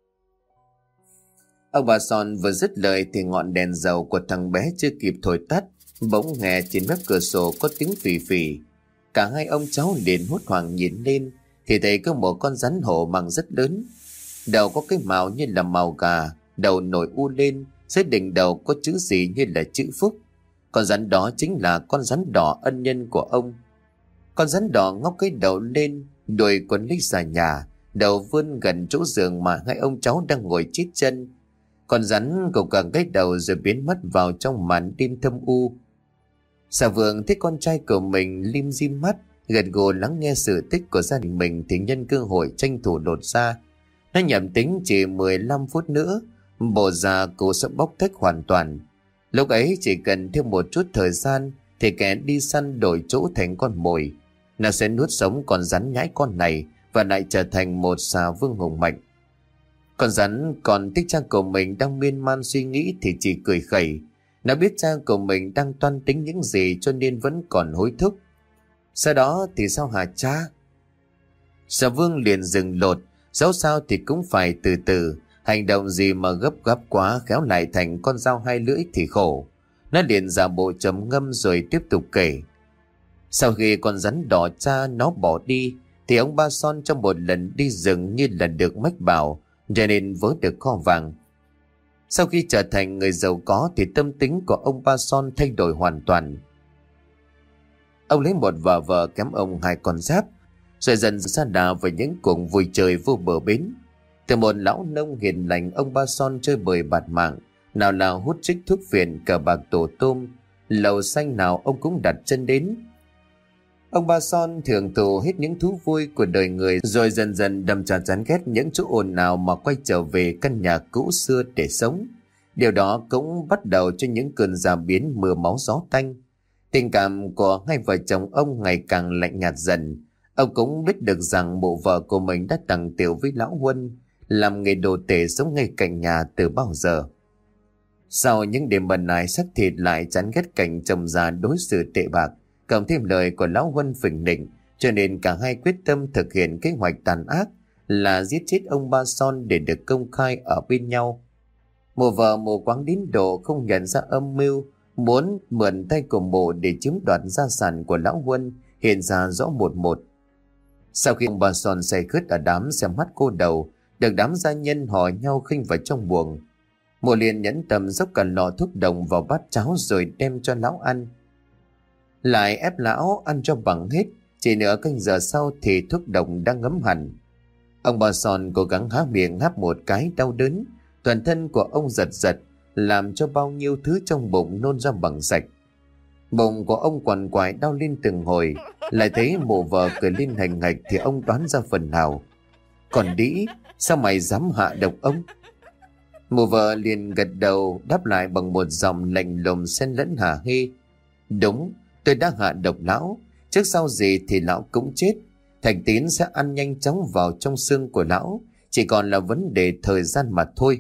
Ông Ba Son vừa dứt lời thì ngọn đèn dầu của thằng bé chưa kịp thổi tắt, bỗng nghe trên mép cửa sổ có tiếng phì phì. Cả hai ông cháu liền hốt hoảng nhìn lên thì thấy có một con rắn hổ mang rất lớn, đầu có cái mào như là mào gà, đầu nổi u lên, dưới đỉnh đầu có chữ gì như là chữ phúc. Con rắn đó chính là con rắn đỏ ân nhân của ông. Con rắn đỏ ngóc cái đầu lên, đuôi quấn lấy xà nhà, đầu vươn gần chỗ giường mà hai ông cháu đang ngồi chít chân. Con rắn gục cả cái đầu rồi biến mất vào trong màn đêm thâm u. Xà Vượng thấy con trai của mình lim dim mắt, gật gù lắng nghe sự tích của gia đình mình thì nhân cơ hội tranh thủ đột ra. Nó nhầm tính chỉ mười lăm phút nữa, bộ già cô sẽ bóc tách hoàn toàn. Lúc ấy chỉ cần thêm một chút thời gian thì kẻ đi săn đổi chỗ thành con mồi. Nó sẽ nuốt sống con rắn nhãi con này và lại trở thành một xà vương hùng mạnh. Con rắn còn thích cha của mình đang miên man suy nghĩ thì chỉ cười khẩy. Nó biết cha của mình đang toan tính những gì cho nên vẫn còn hối thúc. Sau đó thì sao hả cha? Xà vương liền dừng lột, dẫu sao thì cũng phải từ từ. Hành động gì mà gấp gáp quá khéo lại thành con dao hai lưỡi thì khổ. Nó liền giả bộ trầm ngâm rồi tiếp tục kể. Sau khi con rắn đỏ cha nó bỏ đi thì ông Ba Son trong một lần đi rừng như là được mách bảo, cho nên vớ được kho vàng. Sau khi trở thành người giàu có thì tâm tính của ông Ba Son thay đổi hoàn toàn. Ông lấy một vợ vợ kém ông hai con giáp, rồi dần xa đà với những cuộc vui chơi vô bờ bến. Từ một lão nông hiền lành, ông Ba Son chơi bời bạt mạng, nào là hút trích thuốc phiện, cờ bạc tổ tôm, lầu xanh nào ông cũng đặt chân đến. Ông Ba Son thường thụ hết những thú vui của đời người, rồi dần dần đâm ra chán ghét những chỗ ồn ào mà quay trở về căn nhà cũ xưa để sống. Điều đó cũng bắt đầu cho những cơn già biến mưa máu gió tanh. Tình cảm của hai vợ chồng ông ngày càng lạnh nhạt dần. Ông cũng biết được rằng bộ vợ của mình đã tặng tiểu với lão Huân, làm nghề đồ tể sống ngay cạnh nhà từ bao giờ. Sau những đêm bần này, xác thịt lại chán ghét cảnh chồng già đối xử tệ bạc, cộng thêm lời của lão Huân phỉnh nịnh, cho nên cả hai quyết tâm thực hiện kế hoạch tàn ác là giết chết ông Ba Son để được công khai ở bên nhau. Mụ vợ mù quáng đến độ không nhận ra âm mưu muốn mượn tay của mụ để chiếm đoạt gia sản của lão Huân hiện ra rõ một một. Sau khi ông bà Son say khướt ở đám xem mắt cô đầu, được đám gia nhân hò nhau khinh vào trong buồng, mụ liền nhẫn tâm dốc cả lọ thuốc đồng vào bát cháo rồi đem cho lão ăn. Lại ép lão ăn cho bằng hết. Chỉ nửa canh giờ sau thì thuốc đồng đã ngấm hẳn. Ông bà Son cố gắng há miệng háp một cái đau đớn, toàn thân của ông giật giật, làm cho bao nhiêu thứ trong bụng nôn ra bằng sạch. Bụng của ông quằn quại đau lên từng hồi. Lại thấy mụ vợ cười lên hành hạch thì ông đoán ra phần nào. Còn đĩ, sao mày dám hạ độc ông? Mụ vợ liền gật đầu đáp lại bằng một giọng lạnh lùng xen lẫn hả hê. Đúng, tôi đã hạ độc lão. Trước sau gì thì lão cũng chết. Thạch Tín sẽ ăn nhanh chóng vào trong xương của lão. Chỉ còn là vấn đề thời gian mà thôi.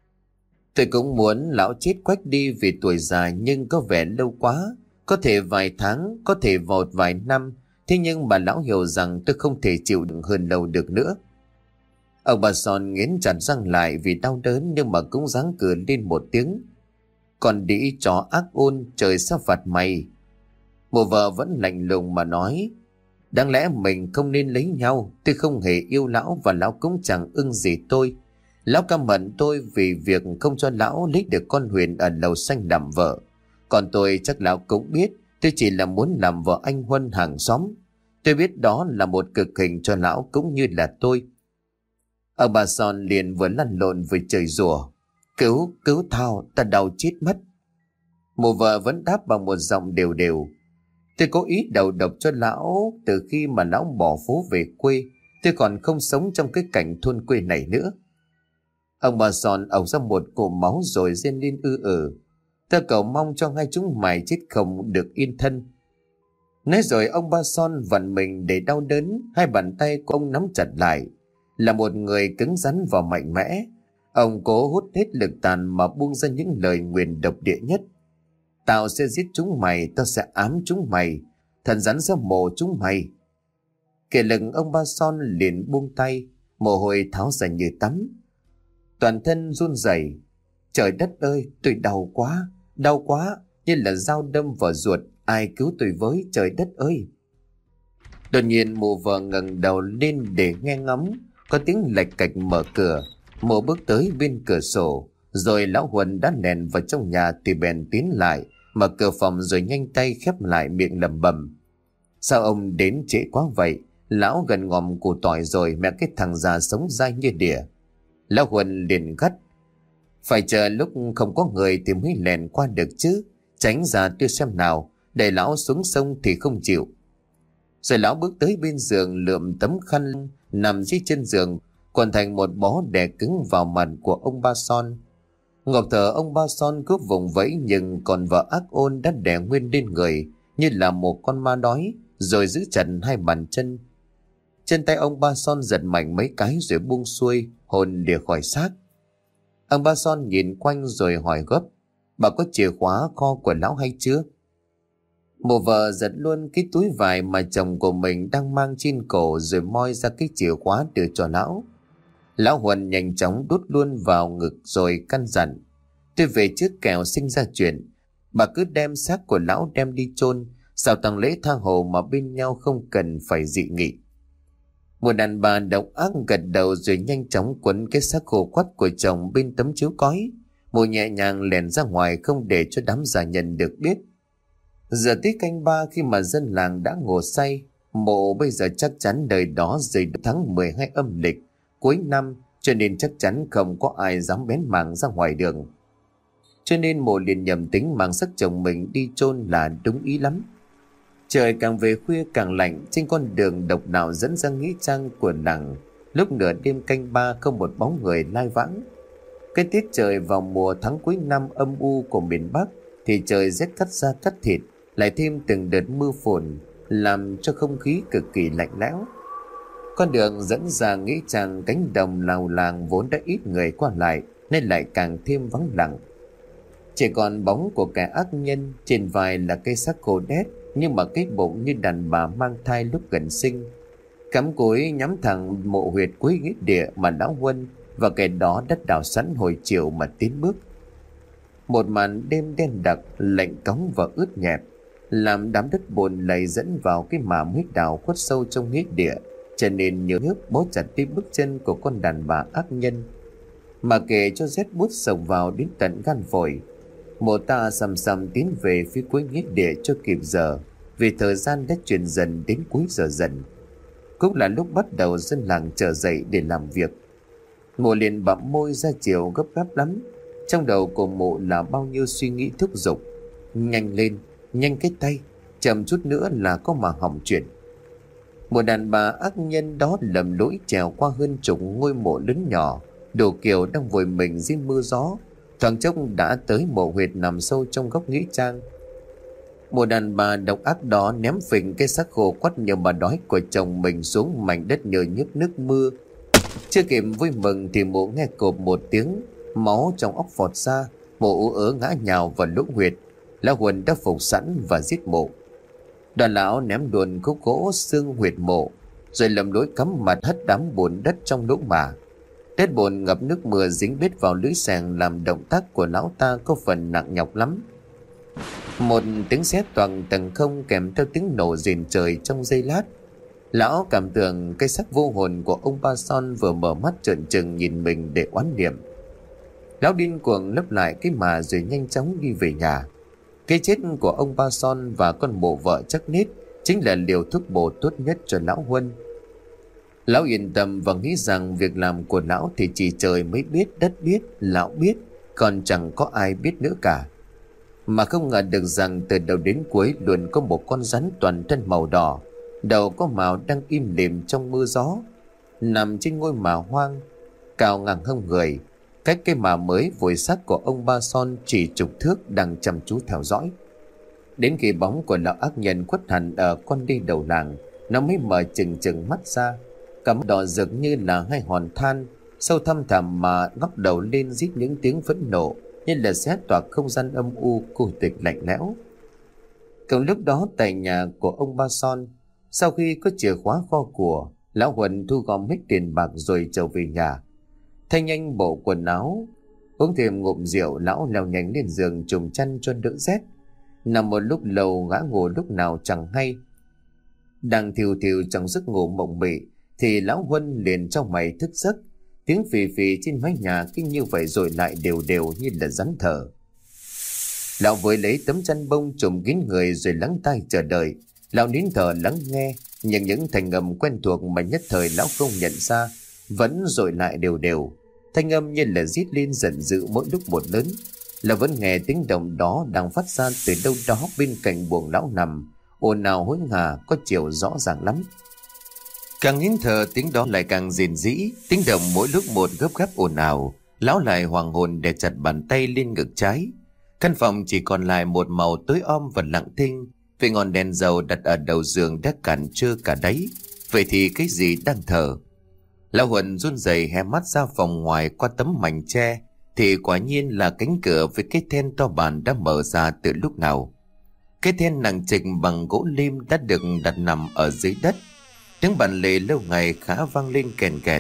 Tôi cũng muốn lão chết quách đi vì tuổi già, nhưng có vẻ lâu quá. Có thể vài tháng, có thể một vài năm. Thế nhưng mà lão hiểu rằng tôi không thể chịu đựng hơn lâu được nữa. Ông bà Son nghiến chặt răng lại vì đau đớn, nhưng mà cũng ráng cười lên một tiếng. Còn đĩ chó ác ôn, trời sẽ phạt mày. Mụ vợ vẫn lạnh lùng mà nói. Đáng lẽ mình không nên lấy nhau. Tôi không hề yêu lão và lão cũng chẳng ưng gì tôi. Lão căm hận tôi vì việc không cho lão lấy được con Huyền ở lầu xanh làm vợ. Còn tôi chắc lão cũng biết tôi chỉ là muốn làm vợ anh Huân hàng xóm. Tôi biết đó là một cực hình cho lão cũng như là tôi. Ông bà Son liền vừa lăn lộn vừa chửi rủa. Cứu, cứu tao, ta đau chết mất. Mụ vợ vẫn đáp bằng một giọng đều đều. Tôi có ý đầu độc cho lão từ khi mà lão bỏ phố về quê. Tôi còn không sống trong cái cảnh thôn quê này nữa. Ông bà Son ộc ra một cụm máu rồi rên lên ư ử. Ta cầu mong cho hai chúng mày chết không được yên thân. Nói rồi ông ba Son vặn mình để đau đớn. Hai bàn tay của ông nắm chặt lại. Là một người cứng rắn và mạnh mẽ, ông cố hút hết lực tàn mà buông ra những lời nguyền độc địa nhất. Tao sẽ giết chúng mày, tao sẽ ám chúng mày, thần rắn sẽ mổ chúng mày. Kể lừng ông ba Son liền buông tay, mồ hôi tháo ra như tắm. Toàn thân run rẩy. Trời đất ơi, tôi đau quá, đau quá, như là dao đâm vào ruột, ai cứu tôi với, trời đất ơi. Đột nhiên mụ vợ ngẩng đầu lên để nghe ngóng. Có tiếng lạch cạch mở cửa. Mụ bước tới bên cửa sổ. Rồi lão Huân đã lèn vào trong nhà thì bèn tiến lại, mở cửa phòng rồi nhanh tay khép lại miệng lẩm bẩm. Sao ông đến trễ quá vậy? Lão gần ngòm củ tỏi rồi, mẹ cái thằng già sống dai như đỉa. Lão Huân liền gắt. Phải chờ lúc không có người thì mới lèn qua được chứ. Tránh ra tôi xem nào. Để lão xuống sông thì không chịu. Rồi lão bước tới bên giường lượm tấm khăn nằm dưới chân giường, còn thành một bó đè cứng vào mặt của ông ba Son. Ngọc thở ông ba Son cứ vùng vẫy, nhưng còn vợ ác ôn đã đè nguyên lên người như là một con ma đói, rồi giữ chặt hai bàn chân. Chân tay ông ba Son giật mạnh mấy cái rồi buông xuôi, hồn lìa khỏi xác. Ông ba Son nhìn quanh rồi hỏi gấp. Bà có chìa khóa kho của lão hay chưa? Mụ vợ giật luôn cái túi vải mà chồng của mình đang mang trên cổ rồi moi ra cái chìa khóa đưa cho lão. Lão Huân nhanh chóng đút luôn vào ngực rồi căn dặn. Tôi về trước kẻo sinh ra chuyện. Bà cứ đem xác của lão đem đi chôn, sau tang lễ tha hồ mà bên nhau không cần phải dị nghị. Một đàn bà độc ác gật đầu rồi nhanh chóng quấn cái xác khô quắt của chồng bên tấm chiếu cói. Mụ nhẹ nhàng lèn ra ngoài không để cho đám gia nhân được biết. Giờ tới canh ba khi mà dân làng đã ngủ say, mộ bây giờ chắc chắn đời đó rời tháng mười hai âm lịch cuối năm, cho nên chắc chắn không có ai dám bén mảng ra ngoài đường. Cho nên mộ liền nhầm tính mang xác chồng mình đi chôn là đúng ý lắm. Trời càng về khuya càng lạnh, trên con đường độc đạo dẫn ra nghĩa trang của làng, lúc nửa đêm canh ba không một bóng người lai vãng. Cái tiết trời vào mùa tháng cuối năm âm u của miền Bắc thì trời rét cắt da cắt thịt, lại thêm từng đợt mưa phùn làm cho không khí cực kỳ lạnh lẽo. Con đường dẫn ra nghĩa trang cánh đồng lào làng vốn đã ít người qua lại nên lại càng thêm vắng lặng. Chỉ còn bóng của kẻ ác nhân, trên vai là cây xác khô đét, nhưng mà cái bụng như đàn bà mang thai lúc gần sinh. Cắm cúi nhắm thẳng mộ huyệt cuối nghĩa địa mà lão Huân và kẻ đó đã đào sẵn hồi chiều mà tiến bước. Một màn đêm đen đặc, lạnh cóng và ướt nhẹp, làm đám đất bùn lầy dẫn vào cái mả huyết đào khuất sâu trong nghĩa địa, cho nên nhớ nhớp bó chặt đi bước chân của con đàn bà ác nhân. Mà kể cho rét buốt sộc vào đến tận gan phổi, mộ ta sầm sầm tiến về phía cuối nghĩa địa cho kịp giờ, vì thời gian đã chuyển dần đến cuối giờ dần. Cũng là lúc bắt đầu dân làng trở dậy để làm việc. Mộ liền bặm môi ra chiều gấp gáp lắm. Trong đầu của mộ là bao nhiêu suy nghĩ thúc giục: nhanh lên, nhanh cái tay, chậm chút nữa là có mà hỏng chuyện. Một đàn bà ác nhân đó lầm lỗi trèo qua hơn chục ngôi mộ lớn nhỏ, đồ kiểu đang vùi mình dưới mưa gió, thoáng chốc đã tới mộ huyệt nằm sâu trong góc nghĩa trang. Một đàn bà độc ác đó ném phình cái xác khô quắt nhiều bà đói của chồng mình xuống mảnh đất nhờ nhức nước mưa. Chưa kịp vui mừng thì mộ nghe cộp một tiếng, máu trong óc phọt ra, mộ ú ớ ngã nhào vào lỗ huyệt. Lão Huân đã phục sẵn và giết mộ. Đoàn lão ném đuồn khúc gỗ xương huyệt mộ, rồi lầm lỗi cắm mặt hất đám bùn đất trong lỗ mả. Đất bùn ngập nước mưa dính bết vào lưới xèng làm động tác của lão ta có phần nặng nhọc lắm. Một tiếng sét toàn tầng không kèm theo tiếng nổ rền trời trong giây lát. Lão cảm tưởng cái xác vô hồn của ông Ba Son vừa mở mắt trợn trừng nhìn mình để oán niệm. Lão điên cuồng lấp lại cái mà rồi nhanh chóng đi về nhà. Cái chết của ông Ba Son và con mộ vợ chắc nết chính là liều thuốc bổ tốt nhất cho lão Huân. Lão yên tâm và nghĩ rằng việc làm của lão thì chỉ trời mới biết, đất biết, lão biết, còn chẳng có ai biết nữa cả. Mà không ngờ được rằng từ đầu đến cuối luôn có một con rắn toàn thân màu đỏ, đầu có màu đang im lìm trong mưa gió, nằm trên ngôi mả hoang, cao ngang hông người, cách cái mả mới vùi xác của ông Ba Son chỉ chục thước đang chăm chú theo dõi. Đến khi bóng của lão ác nhân khuất hẳn ở con đi đầu làng, nó mới mở chừng chừng mắt ra, cả mắt đỏ rực như là hai hòn than, sâu thăm thẳm mà ngóc đầu lên rít những tiếng phẫn nộ, như là xé toạc không gian âm u cô tịch lạnh lẽo. Cùng lúc đó tại nhà của ông Ba Son, sau khi có chìa khóa kho của, lão Huân thu gom hết tiền bạc rồi trở về nhà. Thay nhanh bộ quần áo, uống thêm ngụm rượu, lão leo nhanh lên giường trùm chăn cho đỡ rét. Nằm một lúc lâu gã ngủ lúc nào chẳng hay. Đang thiêu thiêu trong giấc ngủ mộng mị thì lão Huân liền trong mày thức giấc. Tiếng phì phì trên mái nhà cứ như vậy rồi lại đều đều như là rắn thở. Lão vội lấy tấm chăn bông trùm kín người rồi lắng tai chờ đợi. Lão nín thở lắng nghe, nhưng những thanh âm quen thuộc mà nhất thời lão không nhận ra vẫn dội lại đều đều. Thanh âm như là rít lên giận dữ mỗi lúc một lớn. Là vẫn nghe tiếng động đó đang phát ra từ đâu đó bên cạnh buồng lão nằm, ồn ào hối hả có chiều rõ ràng lắm. Càng nín thở tiếng đó lại càng rền rĩ, tiếng động mỗi lúc một gấp gáp ồn ào. Lão lại hoàng hồn đè chặt bàn tay lên ngực trái. Căn phòng chỉ còn lại một màu tối om và lặng thinh, vì ngọn đèn dầu đặt ở đầu giường đã cản trơ cả đáy. Vậy thì cái gì đang thở? Lão Huân run rẩy hé mắt ra phòng ngoài qua tấm mảnh tre, thì quả nhiên là cánh cửa với cái then to bản đã mở ra từ lúc nào. Cái then nặng trịch bằng gỗ lim đã được đặt nằm ở dưới đất. Tiếng bản lề lâu ngày khá vang lên kèn kẹt.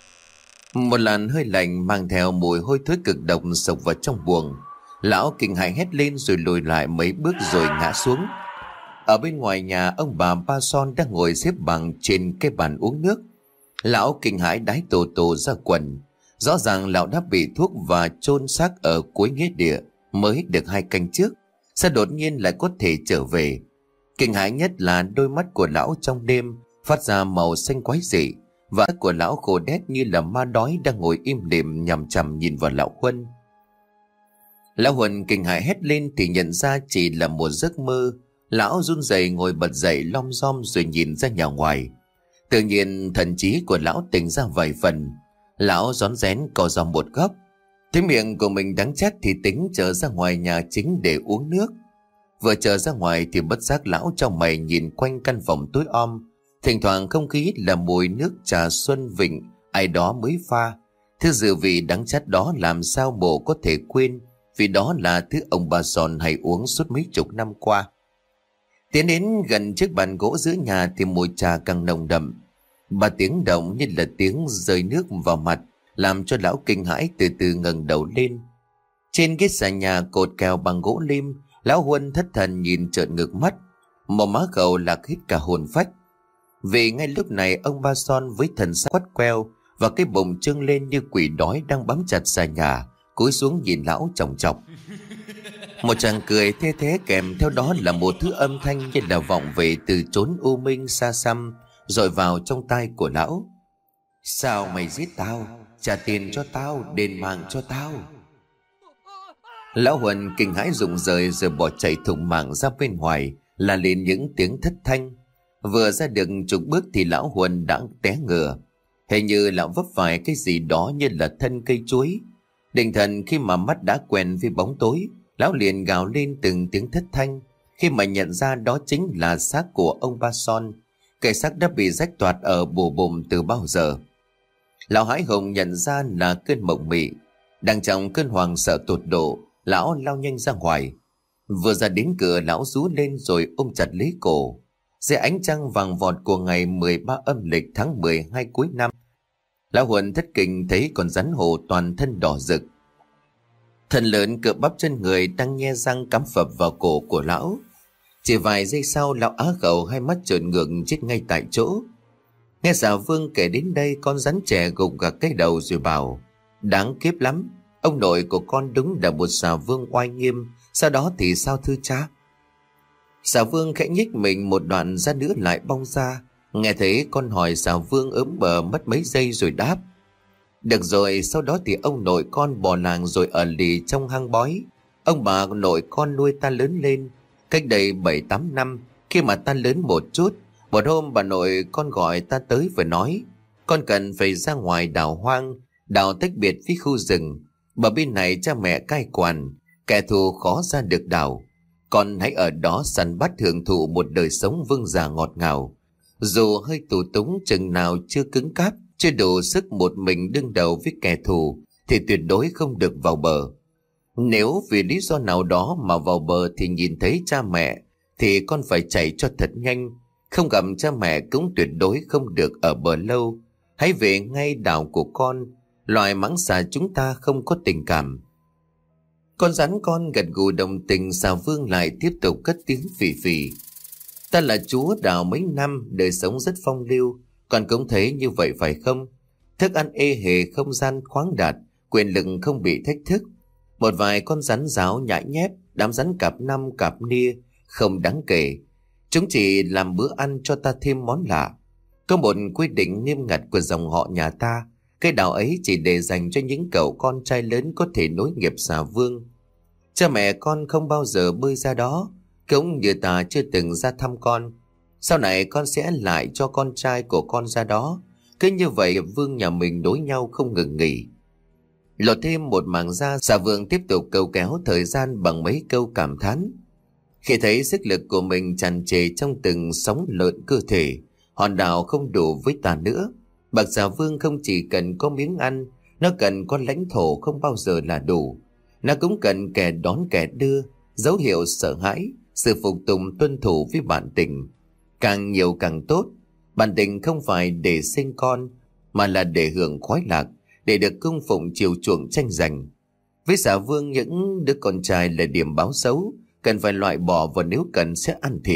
Một làn hơi lạnh mang theo mùi hôi thối cực độc sộc vào trong buồng. Lão kinh hãi hét lên rồi lùi lại mấy bước rồi ngã xuống. Ở bên ngoài nhà, ông bà Ba Son đang ngồi xếp bằng trên cái bàn uống nước. Lão kinh hãi đái tổ tổ ra quần. Rõ ràng lão đã bị thuốc và chôn xác ở cuối nghĩa địa mới được hai canh trước, sao đột nhiên lại có thể trở về. Kinh hãi nhất là đôi mắt của lão trong đêm phát ra màu xanh quái dị, và của lão khô đét như là ma đói đang ngồi im lìm nhằm chằm nhìn vào lão Huân. Lão Huân kinh hãi hét lên thì nhận ra chỉ là một giấc mơ. Lão run rẩy ngồi bật dậy lom rom rồi nhìn ra nhà ngoài. Tự nhiên thần trí của lão tỉnh ra vài phần. Lão rón rén co ra một góc. Thấy miệng của mình đắng chát thì tính trở ra ngoài nhà chính để uống nước. Vừa trở ra ngoài thì bất giác lão trong mày nhìn quanh căn phòng tối om. Thỉnh thoảng không khí là mùi nước trà xuân vịnh ai đó mới pha. Thứ dư vị đắng chát đó làm sao bộ có thể quên, vì đó là thứ ông Ba Son hay uống suốt mấy chục năm qua. Tiến đến gần chiếc bàn gỗ giữa nhà thì mùi trà càng nồng đậm. Ba tiếng động như là tiếng rơi nước vào mặt, làm cho lão kinh hãi từ từ ngẩng đầu lên. Trên ghế xà nhà cột kèo bằng gỗ lim, lão Huân thất thần nhìn trợn ngược mắt, một má gầu lạc hít cả hồn phách. Vì ngay lúc này ông Ba Son với thần sắc quắt queo và cái bụng trương lên như quỷ đói đang bám chặt xà nhà, cúi xuống nhìn lão chòng chọc. Một tràng cười thê thế kèm theo đó là một thứ âm thanh như là vọng về từ chốn u minh xa xăm, dội vào trong tai của lão. Sao mày giết tao? Trả tiền cho tao, đền mạng cho tao. Lão Huân kinh hãi rụng rời rồi bỏ chạy thùng mạng ra bên ngoài, là lên những tiếng thất thanh. Vừa ra được chục bước thì lão Huân đã té ngửa, hình như lão vấp phải cái gì đó như là thân cây chuối. Định thần khi mà mắt đã quen với bóng tối, lão liền gào lên từng tiếng thất thanh khi mà nhận ra đó chính là xác của ông Ba Son. Cái xác đã bị rách toạc ở bù bụng từ bao giờ. Lão hãi hùng nhận ra là cơn mộng mị. Đang trong cơn hoàng sợ tột độ, lão lao nhanh ra ngoài. Vừa ra đến cửa, lão rú lên rồi ôm chặt lấy cổ. Dưới ánh trăng vàng vọt của ngày mười ba âm lịch tháng mười hai cuối năm, lão Huân thất kinh thấy con rắn hổ toàn thân đỏ rực. Thần lớn cựa bắp chân người đang nhe răng cắm phập vào cổ của lão. Chỉ vài giây sau, lão á khẩu hai mắt trợn ngược chết ngay tại chỗ. Nghe Xà Vương kể đến đây, con rắn trẻ gục gặt cái đầu rồi bảo: đáng kiếp lắm, ông nội của con đúng là một Xà Vương oai nghiêm, sau đó thì sao thưa cha? Xà Vương khẽ nhích mình một đoạn ra nữa lại bong ra. Nghe thấy con hỏi, Xà Vương ớm bờ mất mấy giây rồi đáp: được rồi. Sau đó thì ông nội con bỏ làng rồi ở lì trong hang bói. Ông bà nội con nuôi ta lớn lên. Cách đây bảy tám năm, khi mà ta lớn một chút, một hôm bà nội con gọi ta tới và nói: con cần phải ra ngoài đào hoang, đào tách biệt với khu rừng. Bờ bên này cha mẹ cai quản, kẻ thù khó ra được đào. Con hãy ở đó săn bắt hưởng thụ một đời sống vương giả ngọt ngào. Dù hơi tù túng chừng nào chưa cứng cáp, chưa đủ sức một mình đương đầu với kẻ thù, thì tuyệt đối không được vào bờ. Nếu vì lý do nào đó mà vào bờ thì nhìn thấy cha mẹ, thì con phải chạy cho thật nhanh. Không gặp cha mẹ cũng tuyệt đối không được ở bờ lâu. Hãy về ngay đảo của con. Loài mãng xà chúng ta không có tình cảm. Con rắn con gật gù đồng tình. Xà Vương lại tiếp tục cất tiếng phì phì: ta là chúa đảo mấy năm, đời sống rất phong lưu. Con cũng thấy như vậy phải không? Thức ăn ê hề, không gian khoáng đạt, quyền lực không bị thách thức. Một vài con rắn ráo nhãi nhép, đám rắn cạp năm cạp nia không đáng kể. Chúng chỉ làm bữa ăn cho ta thêm món lạ. Có một quy định nghiêm ngặt của dòng họ nhà ta, cái đảo ấy chỉ để dành cho những cậu con trai lớn có thể nối nghiệp Xà Vương. Cha mẹ con không bao giờ bơi ra đó, cũng như ta chưa từng ra thăm con. Sau này con sẽ lại cho con trai của con ra đó. Cứ như vậy vương nhà mình đối nhau không ngừng nghỉ. Lột thêm một mảng da, Xà Vương tiếp tục câu kéo thời gian bằng mấy câu cảm thán. Khi thấy sức lực của mình tràn trề trong từng sóng lợn cơ thể, hòn đảo không đủ với ta nữa. Bậc Xà Vương không chỉ cần có miếng ăn, nó cần có lãnh thổ không bao giờ là đủ. Nó cũng cần kẻ đón kẻ đưa, dấu hiệu sợ hãi, sự phục tùng tuân thủ với bản tình. Càng nhiều càng tốt. Bản tình không phải để sinh con, mà là để hưởng khoái lạc, để được cung phụng chiều chuộng tranh giành. Với Xà Vương, những đứa con trai là điểm báo xấu, cần phải loại bỏ, và nếu cần sẽ ăn thịt.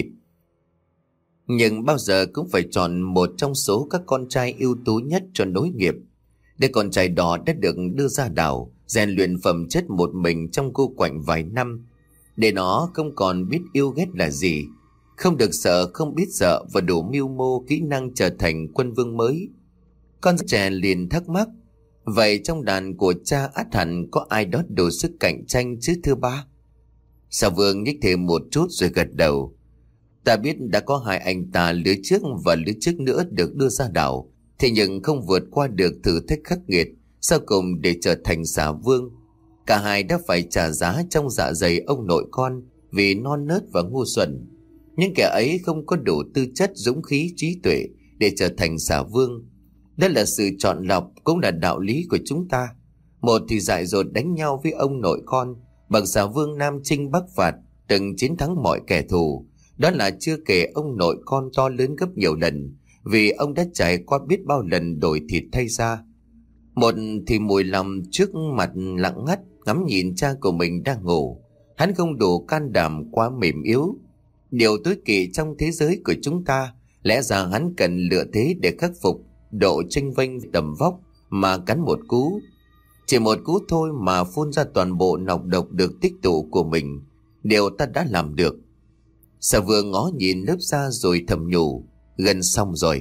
Nhưng bao giờ cũng phải chọn một trong số các con trai ưu tú nhất cho nối nghiệp. Đứa con trai đó đã được đưa ra đảo, rèn luyện phẩm chất một mình trong cô quạnh vài năm, để nó không còn biết yêu ghét là gì, không được sợ, không biết sợ, và đủ mưu mô kỹ năng trở thành quân vương mới. Con trẻ liền thắc mắc: vậy trong đàn của cha ắt hẳn có ai đó đủ sức cạnh tranh chứ thưa ba? Xà Vương nhích thêm một chút rồi gật đầu: ta biết đã có hai anh ta lứa trước và lứa trước nữa được đưa ra đảo, thế nhưng không vượt qua được thử thách khắc nghiệt, sau cùng để trở thành Xà Vương. Cả hai đã phải trả giá trong dạ dày ông nội con vì non nớt và ngu xuẩn. Nhưng kẻ ấy không có đủ tư chất, dũng khí, trí tuệ để trở thành Xà Vương. Đây là sự chọn lọc, cũng là đạo lý của chúng ta. Một thì dại dột đánh nhau với ông nội con, bậc Xà Vương Nam chinh Bắc phạt, từng chiến thắng mọi kẻ thù. Đó là chưa kể ông nội con to lớn gấp nhiều lần, vì ông đã trải qua biết bao lần đổi thịt thay da. Một thì mùi lòng trước mặt lặng ngắt ngắm nhìn cha của mình đang ngủ. Hắn không đủ can đảm, quá mềm yếu. Điều tối kỵ trong thế giới của chúng ta, lẽ ra hắn cần lựa thế để khắc phục độ chênh vênh tầm vóc mà cắn một cú. Chỉ một cú thôi mà phun ra toàn bộ nọc độc được tích tụ của mình. Điều ta đã làm được. Sở Vương ngó nhìn lớp da rồi thầm nhủ, gần xong rồi.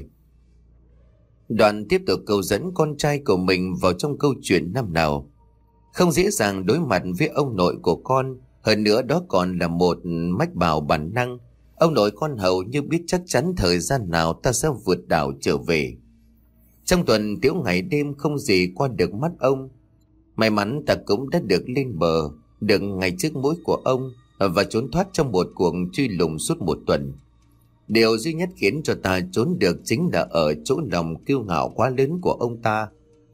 Đoàn tiếp tục câu dẫn con trai của mình vào trong câu chuyện năm nào. Không dễ dàng đối mặt với ông nội của con, hơn nữa đó còn là một mách bảo bản năng. Ông nội con hầu như biết chắc chắn thời gian nào ta sẽ vượt đảo trở về. Trong tuần tiếu ngày đêm không gì qua được mắt ông. May mắn ta cũng đã được lên bờ, được ngày trước mũi của ông và trốn thoát trong một cuộc truy lùng suốt một tuần. Điều duy nhất khiến cho ta trốn được chính là ở chỗ lòng kiêu ngạo quá lớn của ông ta.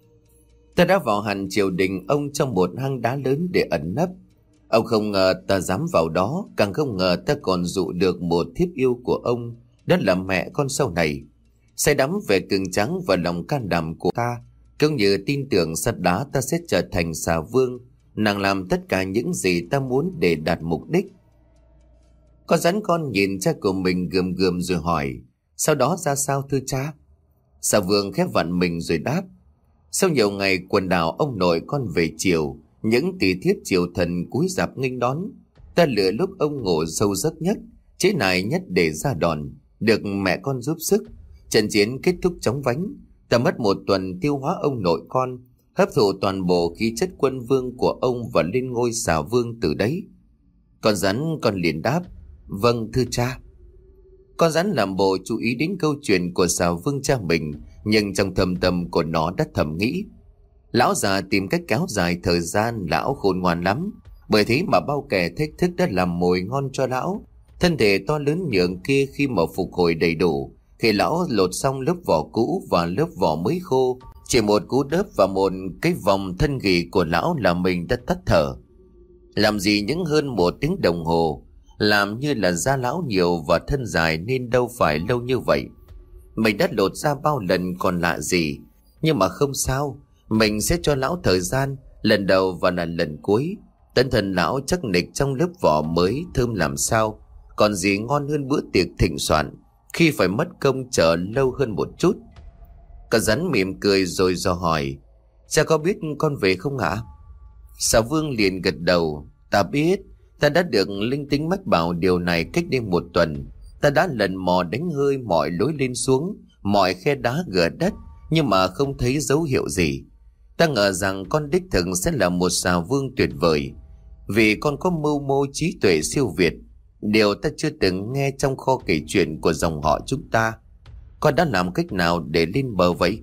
Ta đã vào hẳn triều đình ông trong một hang đá lớn để ẩn nấp. Ông không ngờ ta dám vào đó, càng không ngờ ta còn dụ được một thiếp yêu của ông, đó là mẹ con sau này. Say đắm về cường tráng và lòng can đảm của ta, cũng như tin tưởng sắt đá ta sẽ trở thành xà vương, nàng làm tất cả những gì ta muốn để đạt mục đích. Con rắn con nhìn cha của mình gườm gườm rồi hỏi, sau đó ra sao thưa cha? Xà vương khép vặn mình rồi đáp, sau nhiều ngày quần đảo ông nội con về chiều, những tỷ thiếp triều thần cúi rạp nghênh đón. Ta lựa lúc ông ngủ sâu giấc nhất, chế nải nhất để ra đòn, được mẹ con giúp sức. Trận chiến kết thúc chóng vánh, ta mất một tuần tiêu hóa ông nội con, hấp thụ toàn bộ khí chất quân vương của ông và lên ngôi xà vương từ đấy. Con rắn con liền đáp, vâng thưa cha. Con rắn làm bộ chú ý đến câu chuyện của xà vương cha mình, nhưng trong thâm tâm của nó đã thầm nghĩ, lão già tìm cách kéo dài thời gian, lão khôn ngoan lắm. Bởi thế mà bao kẻ thách thức đã làm mồi ngon cho lão. Thân thể to lớn nhượng kia khi mà phục hồi đầy đủ, khi lão lột xong lớp vỏ cũ và lớp vỏ mới khô, chỉ một cú đớp và một cái vòng thân ghì của lão là mình đã tắt thở. Làm gì những hơn một tiếng đồng hồ, làm như là da lão nhiều và thân dài nên đâu phải lâu như vậy. Mình đã lột ra bao lần còn lạ gì, nhưng mà không sao. Mình sẽ cho lão thời gian, lần đầu và là lần cuối. Tân thần lão chắc nịch trong lớp vỏ mới thơm làm sao. Còn gì ngon hơn bữa tiệc thịnh soạn khi phải mất công chờ lâu hơn một chút. Cả rắn mỉm cười rồi dò hỏi, cha có biết con về không ạ? Xà vương liền gật đầu, ta biết. Ta đã được linh tính mách bảo điều này cách đây một tuần. Ta đã lần mò đánh hơi mọi lối lên xuống, mọi khe đá gờ đất, nhưng mà không thấy dấu hiệu gì. Ta ngờ rằng con đích thực sẽ là một xà vương tuyệt vời, vì con có mưu mô trí tuệ siêu việt, điều ta chưa từng nghe trong kho kể chuyện của dòng họ chúng ta. Con đã làm cách nào để lên bờ vậy?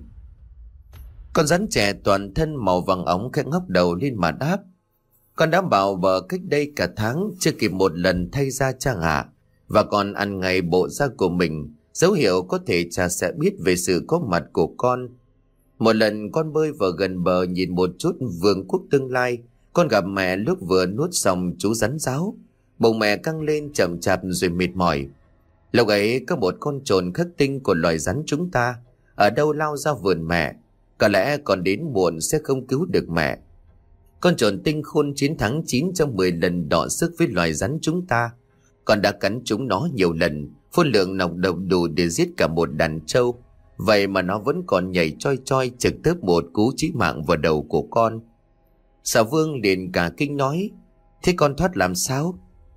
Con rắn trẻ toàn thân màu vàng óng khẽ ngóc đầu lên mà đáp, con đã bảo bờ cách đây cả tháng, chưa kịp một lần thay da cha ạ, và còn ăn ngày bộ da của mình, dấu hiệu có thể cha sẽ biết về sự có mặt của con. Một lần con bơi vào gần bờ nhìn một chút vương quốc tương lai, con gặp mẹ lúc vừa nuốt xong chú rắn ráo. Bụng mẹ căng lên chậm chạp rồi mệt mỏi. Lúc ấy có một con trồn khắc tinh của loài rắn chúng ta ở đâu lao ra vườn mẹ, có lẽ còn đến muộn sẽ không cứu được mẹ. Con trồn tinh khôn chiến thắng chín trong mười lần đọ sức với loài rắn chúng ta. Con đã cắn chúng nó nhiều lần, phun lượng nọc độc đủ để giết cả một đàn trâu. Vậy mà nó vẫn còn nhảy choi choi trực tiếp một cú chí mạng vào đầu của con. Xà vương liền cả kinh nói, thế con thoát làm sao?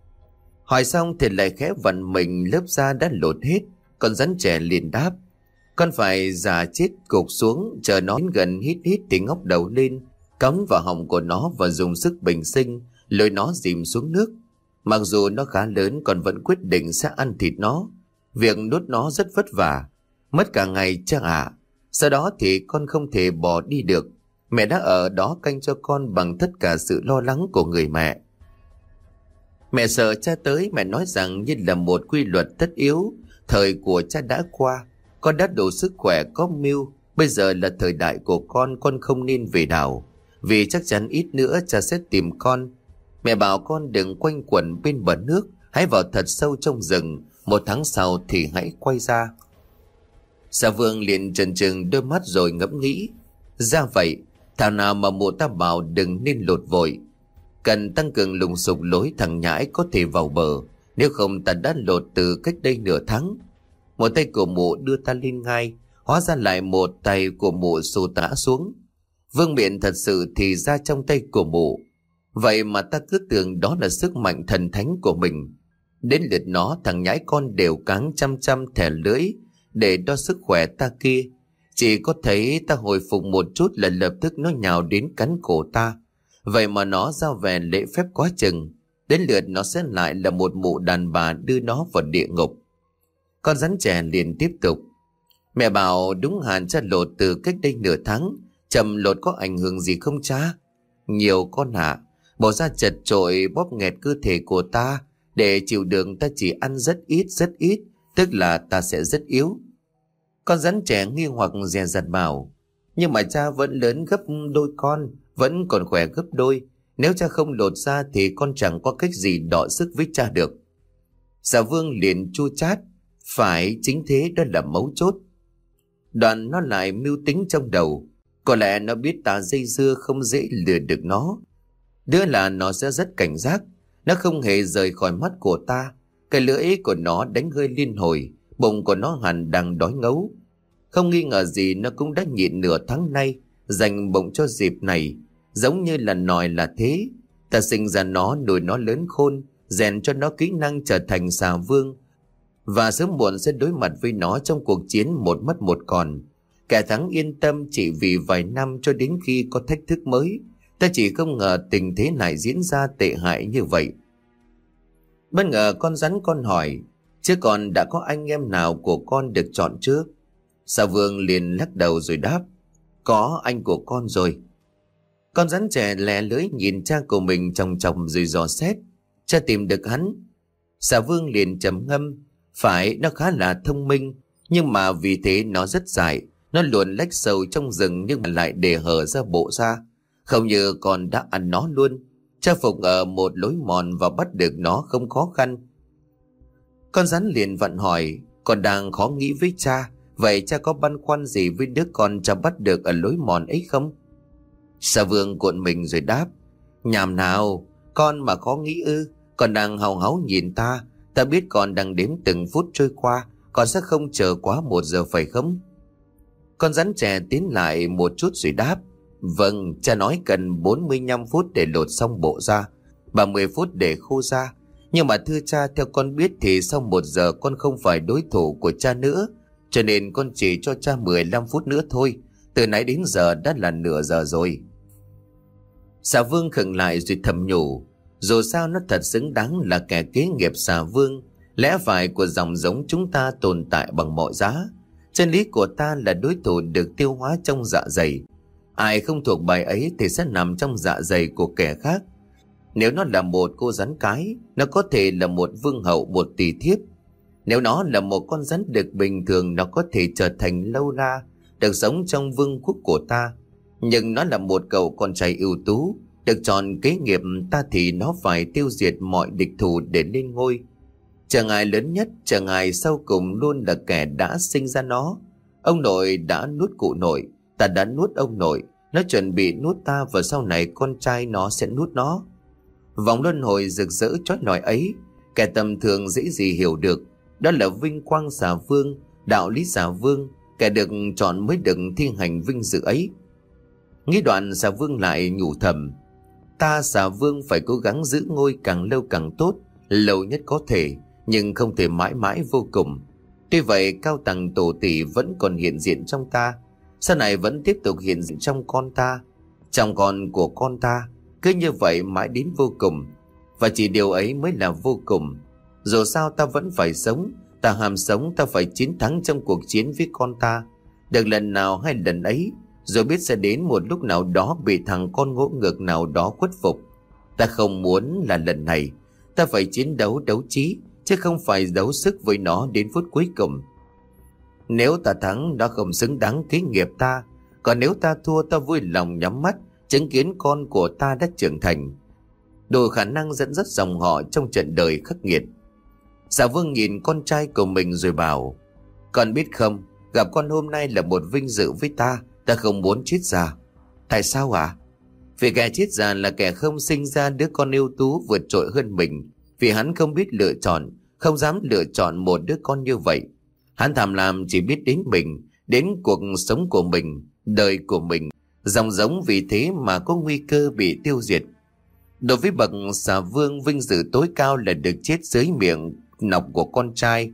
Hỏi xong thì lại khẽ vặn mình, lớp da đã lột hết. Con rắn trẻ liền đáp, con phải giả chết gục xuống, chờ nó đến gần hít hít thì ngóc đầu lên, cắm vào họng của nó và dùng sức bình sinh lôi nó dìm xuống nước. Mặc dù nó khá lớn, con vẫn quyết định sẽ ăn thịt nó. Việc nuốt nó rất vất vả, mất cả ngày cha ạ. Sau đó thì con không thể bỏ đi được. Mẹ đã ở đó canh cho con bằng tất cả sự lo lắng của người mẹ. Mẹ sợ cha tới, mẹ nói rằng như là một quy luật tất yếu, thời của cha đã qua, con đã đủ sức khỏe có mưu. Bây giờ là thời đại của con, con không nên về đảo, vì chắc chắn ít nữa cha sẽ tìm con. Mẹ bảo con đừng quanh quẩn bên bờ nước, hãy vào thật sâu trong rừng, một tháng sau thì hãy quay ra. Xà vương liền chần chừng đôi mắt rồi ngẫm nghĩ, ra vậy, Thảo nào mà mụ ta bảo đừng nên lột vội, cần tăng cường lùng sục lối thằng nhãi có thể vào bờ, nếu không ta đã lột từ cách đây nửa tháng. Một tay của mụ đưa ta lên ngai, hóa ra lại một tay của mụ xô tã xuống. Vương miện thật sự thì ra trong tay của mụ, vậy mà ta cứ tưởng đó là sức mạnh thần thánh của mình. Đến lượt nó, thằng nhãi con đều cáng chăm chăm thẻ lưỡi để đo sức khỏe ta kia. Chỉ có thấy ta hồi phục một chút là lập tức nó nhào đến cắn cổ ta. Vậy mà nó giao về lễ phép quá chừng. Đến lượt nó sẽ lại là một mụ đàn bà đưa nó vào địa ngục. Con rắn trẻ liền tiếp tục. Mẹ bảo đúng hẳn cha lột từ cách đây nửa tháng. Chậm lột có ảnh hưởng gì không cha? Nhiều con ạ. Bỏ ra chật trội bóp nghẹt cơ thể của ta. Để chịu đựng ta chỉ ăn rất ít rất ít, tức là ta sẽ rất yếu. Con rắn trẻ nghi hoặc dè dặt bảo. Nhưng mà cha vẫn lớn gấp đôi con, vẫn còn khỏe gấp đôi. Nếu cha không lột ra thì con chẳng có cách gì đọ sức với cha được. Xà Vương liền chua chát. Phải, chính thế, đó là mấu chốt. Đoạn nó lại mưu tính trong đầu. Có lẽ nó biết ta dây dưa không dễ lừa được nó. Đứa là nó sẽ rất cảnh giác. Nó không hề rời khỏi mắt của ta. Cái lưỡi của nó đánh hơi liên hồi. Bụng của nó hẳn đang đói ngấu. Không nghi ngờ gì nó cũng đã nhịn nửa tháng nay, dành bụng cho dịp này. Giống như là nòi là thế. Ta sinh ra nó, nuôi nó lớn khôn, rèn cho nó kỹ năng trở thành xà vương. Và sớm muộn sẽ đối mặt với nó trong cuộc chiến một mất một còn. Kẻ thắng yên tâm chỉ vì vài năm cho đến khi có thách thức mới. Ta chỉ không ngờ tình thế này diễn ra tệ hại như vậy. Bất ngờ con rắn con hỏi, chứ còn đã có anh em nào của con được chọn trước? Xà Vương liền lắc đầu rồi đáp, có anh của con rồi. Con rắn trẻ lè lưỡi nhìn cha của mình chòng chòng rồi dò xét. Cha tìm được hắn. Xà Vương liền trầm ngâm, phải, nó khá là thông minh, nhưng mà vì thế nó rất dại. Nó luồn lách sâu trong rừng nhưng mà lại để hở ra bộ ra. Không như con đã ăn nó luôn. Cha phục ở một lối mòn và bắt được nó không khó khăn. Con rắn liền vặn hỏi, con đang khó nghĩ với cha. Vậy cha có băn khoăn gì với đứa con cha bắt được ở lối mòn ấy không? Xà Vương cuộn mình rồi đáp, nhảm nào, con mà khó nghĩ ư? Con đang hào háo nhìn ta. Ta biết con đang đếm từng phút trôi qua. Con sẽ không chờ quá một giờ phải không? Con rắn trẻ tiến lại một chút rồi đáp, vâng, cha nói cần bốn mươi lăm phút để lột xong bộ da, ba mươi phút để khô da. Nhưng mà thưa cha, theo con biết thì sau một giờ con không phải đối thủ của cha nữa. Cho nên con chỉ cho cha mười lăm phút nữa thôi. Từ nãy đến giờ đã là nửa giờ rồi. Xà Vương khựng lại rồi thầm nhủ, dù sao nó thật xứng đáng là kẻ kế nghiệp xà vương. Lẽ phải của dòng giống chúng ta tồn tại bằng mọi giá. Chân lý của ta là đối thủ được tiêu hóa trong dạ dày. Ai không thuộc bài ấy thì sẽ nằm trong dạ dày của kẻ khác. Nếu nó là một cô rắn cái, nó có thể là một vương hậu, một tỷ thiếp. Nếu nó là một con rắn đực bình thường, nó có thể trở thành lâu la, được sống trong vương quốc của ta. Nhưng nó là một cậu con trai ưu tú, được chọn kế nghiệp ta thì nó phải tiêu diệt mọi địch thủ để lên ngôi. Chẳng ai lớn nhất, chẳng ai sau cùng luôn là kẻ đã sinh ra nó. Ông nội đã nuốt cụ nội, ta đã nuốt ông nội, nó chuẩn bị nuốt ta và sau này con trai nó sẽ nuốt nó. Vòng luân hồi rực rỡ chói lọi ấy, kẻ tầm thường dễ gì hiểu được. Đó là vinh quang xà vương, đạo lý xà vương, kẻ được chọn mới được thi hành vinh dự ấy. Nghĩ đoạn, xà vương lại nhủ thầm, ta xà vương phải cố gắng giữ ngôi càng lâu càng tốt, lâu nhất có thể, nhưng không thể mãi mãi vô cùng. Tuy vậy, cao tầng tổ tỷ vẫn còn hiện diện trong ta, sau này vẫn tiếp tục hiện diện trong con ta, trong con của con ta, cứ như vậy mãi đến vô cùng. Và chỉ điều ấy mới là vô cùng. Dù sao ta vẫn phải sống, ta hàm sống, ta phải chiến thắng trong cuộc chiến với con ta. Được lần nào hay lần ấy, rồi biết sẽ đến một lúc nào đó bị thằng con ngỗ ngược nào đó khuất phục. Ta không muốn là lần này. Ta phải chiến đấu đấu trí, chứ không phải đấu sức với nó đến phút cuối cùng. Nếu ta thắng, nó không xứng đáng kế nghiệp ta. Còn nếu ta thua, ta vui lòng nhắm mắt chứng kiến con của ta đã trưởng thành, đủ khả năng dẫn dắt dòng họ trong trận đời khắc nghiệt. Xà vương nhìn con trai của mình rồi bảo, con biết không, gặp con hôm nay là một vinh dự với ta. Ta không muốn chết già. Tại sao ạ? Vì kẻ chết già là kẻ không sinh ra đứa con ưu tú vượt trội hơn mình. Vì hắn không biết lựa chọn, không dám lựa chọn một đứa con như vậy. Hắn tham lam chỉ biết đến mình, đến cuộc sống của mình, đời của mình. Dòng giống vì thế mà có nguy cơ bị tiêu diệt. Đối với bậc xà vương, vinh dự tối cao là được chết dưới miệng nọc của con trai,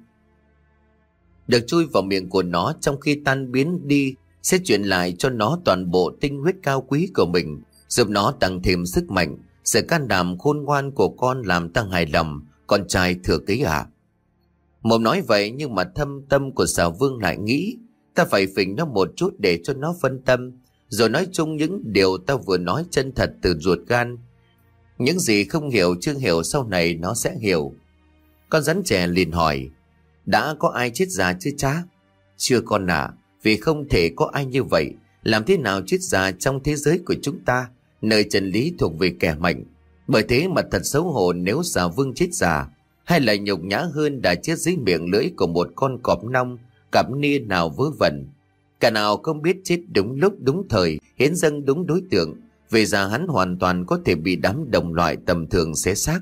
được chui vào miệng của nó trong khi tan biến đi, sẽ chuyển lại cho nó toàn bộ tinh huyết cao quý của mình, giúp nó tăng thêm sức mạnh. Sự can đảm khôn ngoan của con làm ta hài lòng, con trai thừa kế à. Mồm nói vậy nhưng mà thâm tâm của xà vương lại nghĩ ta phải phỉnh nó một chút để cho nó phân tâm, rồi nói chung những điều ta vừa nói chân thật từ ruột gan. Những gì không hiểu chưa hiểu sau này nó sẽ hiểu. Con rắn trẻ liền hỏi, đã có ai chết già chưa cha? Chưa con ạ, vì không thể có ai như vậy. Làm thế nào chết già trong thế giới của chúng ta, nơi chân lý thuộc về kẻ mạnh. Bởi thế mà thật xấu hổ nếu xà vương chết già, hay là nhục nhã hơn đã chết dưới miệng lưỡi của một con cọp nong, cặp nia nào vớ vẩn. Cả nào không biết chết đúng lúc đúng thời, hiến dâng đúng đối tượng. Vì ra hắn hoàn toàn có thể bị đám đồng loại tầm thường xé xác.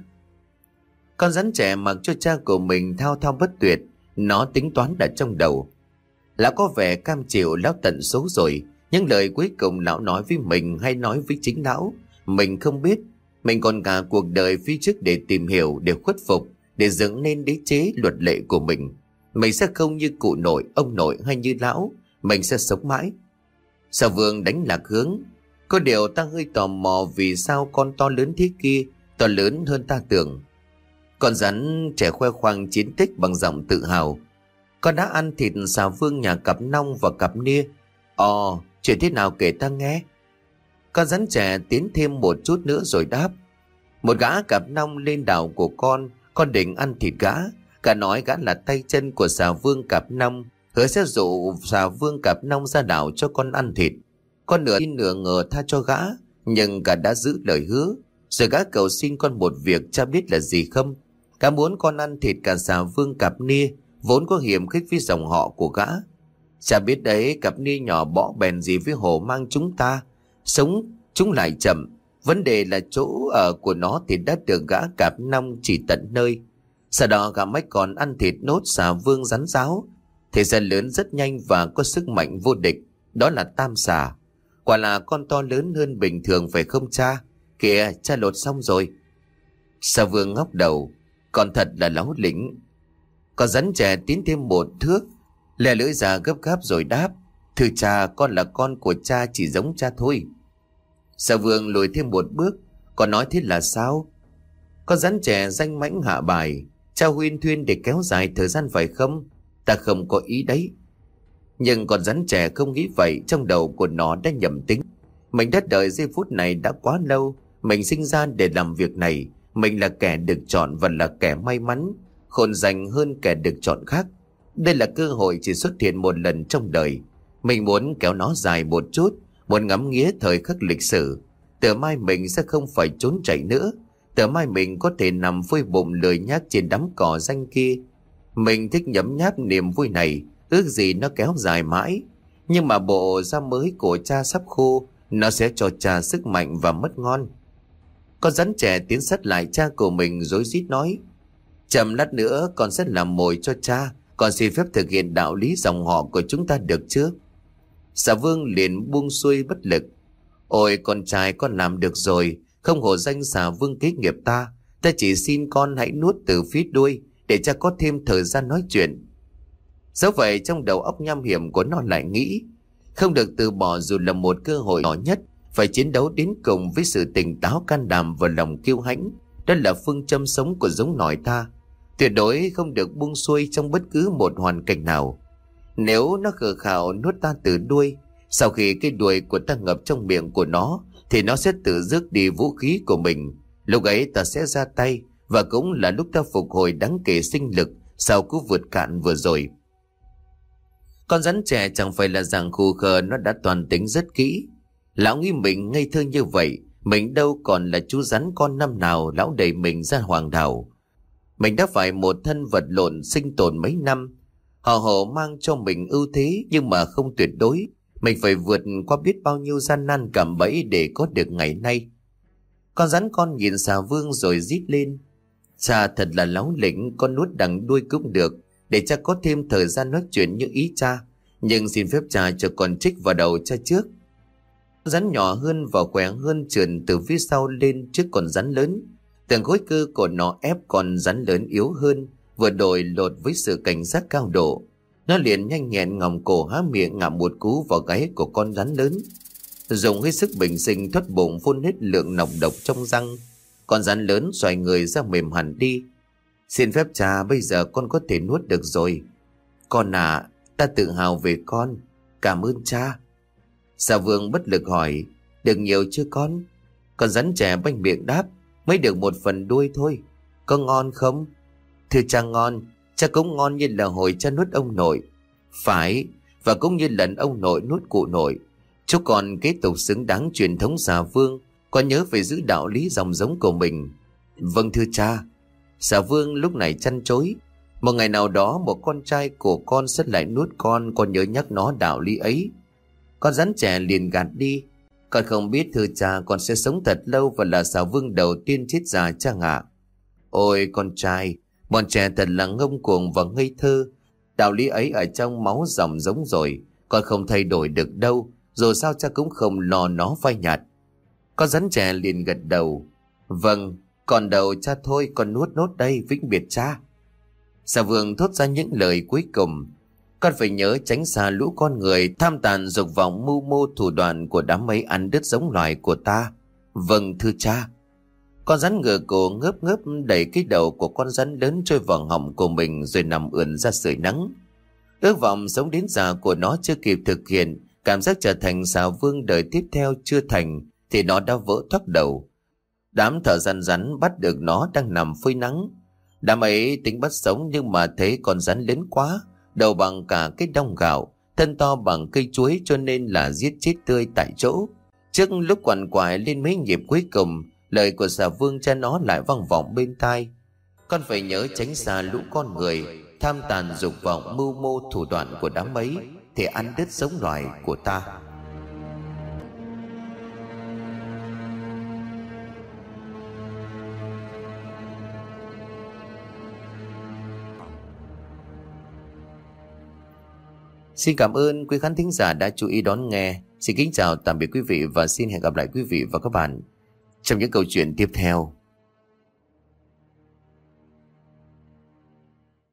Con rắn trẻ mặc cho cha của mình thao thao bất tuyệt. Nó tính toán đặt trong đầu. Lão có vẻ cam chịu lão tận số rồi. Những lời cuối cùng lão nói với mình hay nói với chính lão, mình không biết. Mình còn cả cuộc đời phía trước để tìm hiểu, để khuất phục, để dựng nên đế chế luật lệ của mình. Mình sẽ không như cụ nội, ông nội hay như lão. Mình sẽ sống mãi. Xà vương đánh lạc hướng. Có điều ta hơi tò mò vì sao con to lớn thế kia, to lớn hơn ta tưởng. Con rắn trẻ khoe khoang chiến tích bằng giọng tự hào. Con đã ăn thịt xà vương nhà cặp nong và cặp nia. Ồ, chuyện thế nào kể ta nghe. Con rắn trẻ tiến thêm một chút nữa rồi đáp. Một gã cặp nong lên đảo của con, con định ăn thịt gã. Cả nói gã là tay chân của xà vương cặp nong, hứa sẽ dụ xà vương cặp nong ra đảo cho con ăn thịt. Con nửa tin nửa ngờ tha cho gã, nhưng cả đã giữ lời hứa. Rồi gã cầu xin con một việc, cha biết là gì không? Gã muốn con ăn thịt cả xà vương cặp nia, vốn có hiểm khích với dòng họ của gã. Cha biết đấy, cặp nia nhỏ bỏ bèn gì với hổ mang chúng ta. Sống chúng lại chậm. Vấn đề là chỗ ở của nó thì đã được gã cặp nong chỉ tận nơi. Sau đó gã mách còn ăn thịt nốt xà vương rắn ráo. Thế gian lớn rất nhanh và có sức mạnh vô địch. Đó là tam xà. Quả là con to lớn hơn bình thường phải không cha? Kìa, cha lột xong rồi. Xà vương ngóc đầu. Còn thật là láo lĩnh. Con rắn trẻ tiến thêm một thước, lè lưỡi ra gấp gáp rồi đáp. Thưa cha, con là con của cha, chỉ giống cha thôi. Xà vương lùi thêm một bước. Con nói thế là sao? Con rắn trẻ danh mãnh hạ bài. Cha huyên thuyên để kéo dài thời gian phải không? Ta không có ý đấy. Nhưng con rắn trẻ không nghĩ vậy. Trong đầu của nó đã nhầm tính. Mình đã đợi giây phút này đã quá lâu. Mình sinh ra để làm việc này. Mình là kẻ được chọn và là kẻ may mắn, khôn dành hơn kẻ được chọn khác. Đây là cơ hội chỉ xuất hiện một lần trong đời. Mình muốn kéo nó dài một chút, muốn ngắm nghía thời khắc lịch sử. Từ mai mình sẽ không phải trốn chạy nữa. Từ mai mình có thể nằm phơi bụng lười nhác trên đám cỏ danh kia. Mình thích nhấm nháp niềm vui này, ước gì nó kéo dài mãi. Nhưng mà bộ da mới của cha sắp khô, nó sẽ cho cha sức mạnh và mất ngon. Con rắn trẻ tiến sát lại cha của mình rối rít nói. Chậm lát nữa con sẽ làm mồi cho cha. Con xin phép thực hiện đạo lý dòng họ của chúng ta được chưa? Xà vương liền buông xuôi bất lực. Ôi con trai, con làm được rồi. Không hổ danh xà vương kế nghiệp ta. Ta chỉ xin con hãy nuốt từ phía đuôi, để cha có thêm thời gian nói chuyện. Dẫu vậy trong đầu óc nham hiểm của nó lại nghĩ, không được từ bỏ dù là một cơ hội nhỏ nhất. Phải chiến đấu đến cùng với sự tỉnh táo, can đảm và lòng kiêu hãnh. Đó là phương châm sống của giống nòi ta. Tuyệt đối không được buông xuôi trong bất cứ một hoàn cảnh nào. Nếu nó khờ khạo nuốt ta từ đuôi, sau khi cái đuôi của ta ngập trong miệng của nó, thì nó sẽ tự rước đi vũ khí của mình. Lúc ấy ta sẽ ra tay, và cũng là lúc ta phục hồi đáng kể sinh lực sau cú vượt cạn vừa rồi. Con rắn trẻ chẳng phải là dạng khù khờ, nó đã toàn tính rất kỹ. Lão nghĩ mình ngây thơ như vậy, mình đâu còn là chú rắn con năm nào lão đẩy mình ra hoàng đảo. Mình đã phải một thân vật lộn sinh tồn mấy năm. Họ hộ mang cho mình ưu thế nhưng mà không tuyệt đối. Mình phải vượt qua biết bao nhiêu gian nan cạm bẫy để có được ngày nay. Con rắn con nhìn xà vương rồi rít lên. Cha thật là láu lĩnh, con nuốt đằng đuôi cũng được, để cha có thêm thời gian nói chuyện như ý cha. Nhưng xin phép cha cho con trích vào đầu cha trước. Rắn nhỏ hơn và khỏe hơn trườn từ phía sau lên trước con rắn lớn. Từng khối cơ của nó ép con rắn lớn yếu hơn, vừa đổi lột với sự cảnh giác cao độ. Nó liền nhanh nhẹn ngòng cổ há miệng ngậm một cú vào gáy của con rắn lớn, dùng hết sức bình sinh thoát bụng phun hết lượng nọc độc trong răng. Con rắn lớn xoay người ra mềm hẳn đi. Xin phép cha, bây giờ con có thể nuốt được rồi. Con à, ta tự hào về con. Cảm ơn cha. Xà vương bất lực hỏi, được nhiều chưa con? Con rắn trẻ banh miệng đáp, mới được một phần đuôi thôi. Có ngon không? Thưa cha ngon, cha cũng ngon như là hồi cha nuốt ông nội. Phải, và cũng như lần ông nội nuốt cụ nội. Chúc con kế tục xứng đáng truyền thống xà vương, con nhớ phải giữ đạo lý dòng giống của mình. Vâng thưa cha. Xà vương lúc này chăn chối, một ngày nào đó một con trai của con sẽ lại nuốt con, con nhớ nhắc nó đạo lý ấy. Con rắn trẻ liền gạt đi. Con không biết thưa cha, con sẽ sống thật lâu và là xà vương đầu tiên chết già cha ạ. Ôi con trai, bọn trẻ thật là ngông cuồng và ngây thơ. Đạo lý ấy ở trong máu dòng giống rồi, con không thay đổi được đâu, dù sao cha cũng không lo nó phai nhạt. Con rắn trẻ liền gật đầu. Vâng, còn đầu cha thôi, con nuốt nốt đây, vĩnh biệt cha. Xà vương thốt ra những lời cuối cùng. Con phải nhớ tránh xa lũ con người tham tàn dục vọng mưu mô thủ đoạn của đám ấy ăn đứt giống loài của ta. Vâng thưa cha. Con rắn ngửa cổ ngớp ngớp đẩy cái đầu của con rắn lớn trôi vào họng của mình rồi nằm ườn ra sưởi nắng. Ước vọng sống đến già của nó chưa kịp thực hiện, cảm giác trở thành xà vương đời tiếp theo chưa thành, thì nó đã vỡ thoát đầu. Đám thợ săn rắn bắt được nó đang nằm phơi nắng. Đám ấy tính bắt sống nhưng mà thấy con rắn lớn quá, đầu bằng cả cái đong gạo, thân to bằng cây chuối, cho nên là giết chết tươi tại chỗ. Trước lúc quằn quại lên mấy nhịp cuối cùng, lời của xà vương cha nó lại vang vọng bên tai. Con phải nhớ tránh xa lũ con người tham tàn dục vọng mưu mô thủ đoạn của đám ấy, thì ăn đứt giống loài của ta. Xin cảm ơn quý khán thính giả đã chú ý đón nghe. Xin kính chào tạm biệt quý vị và xin hẹn gặp lại quý vị và các bạn trong những câu chuyện tiếp theo.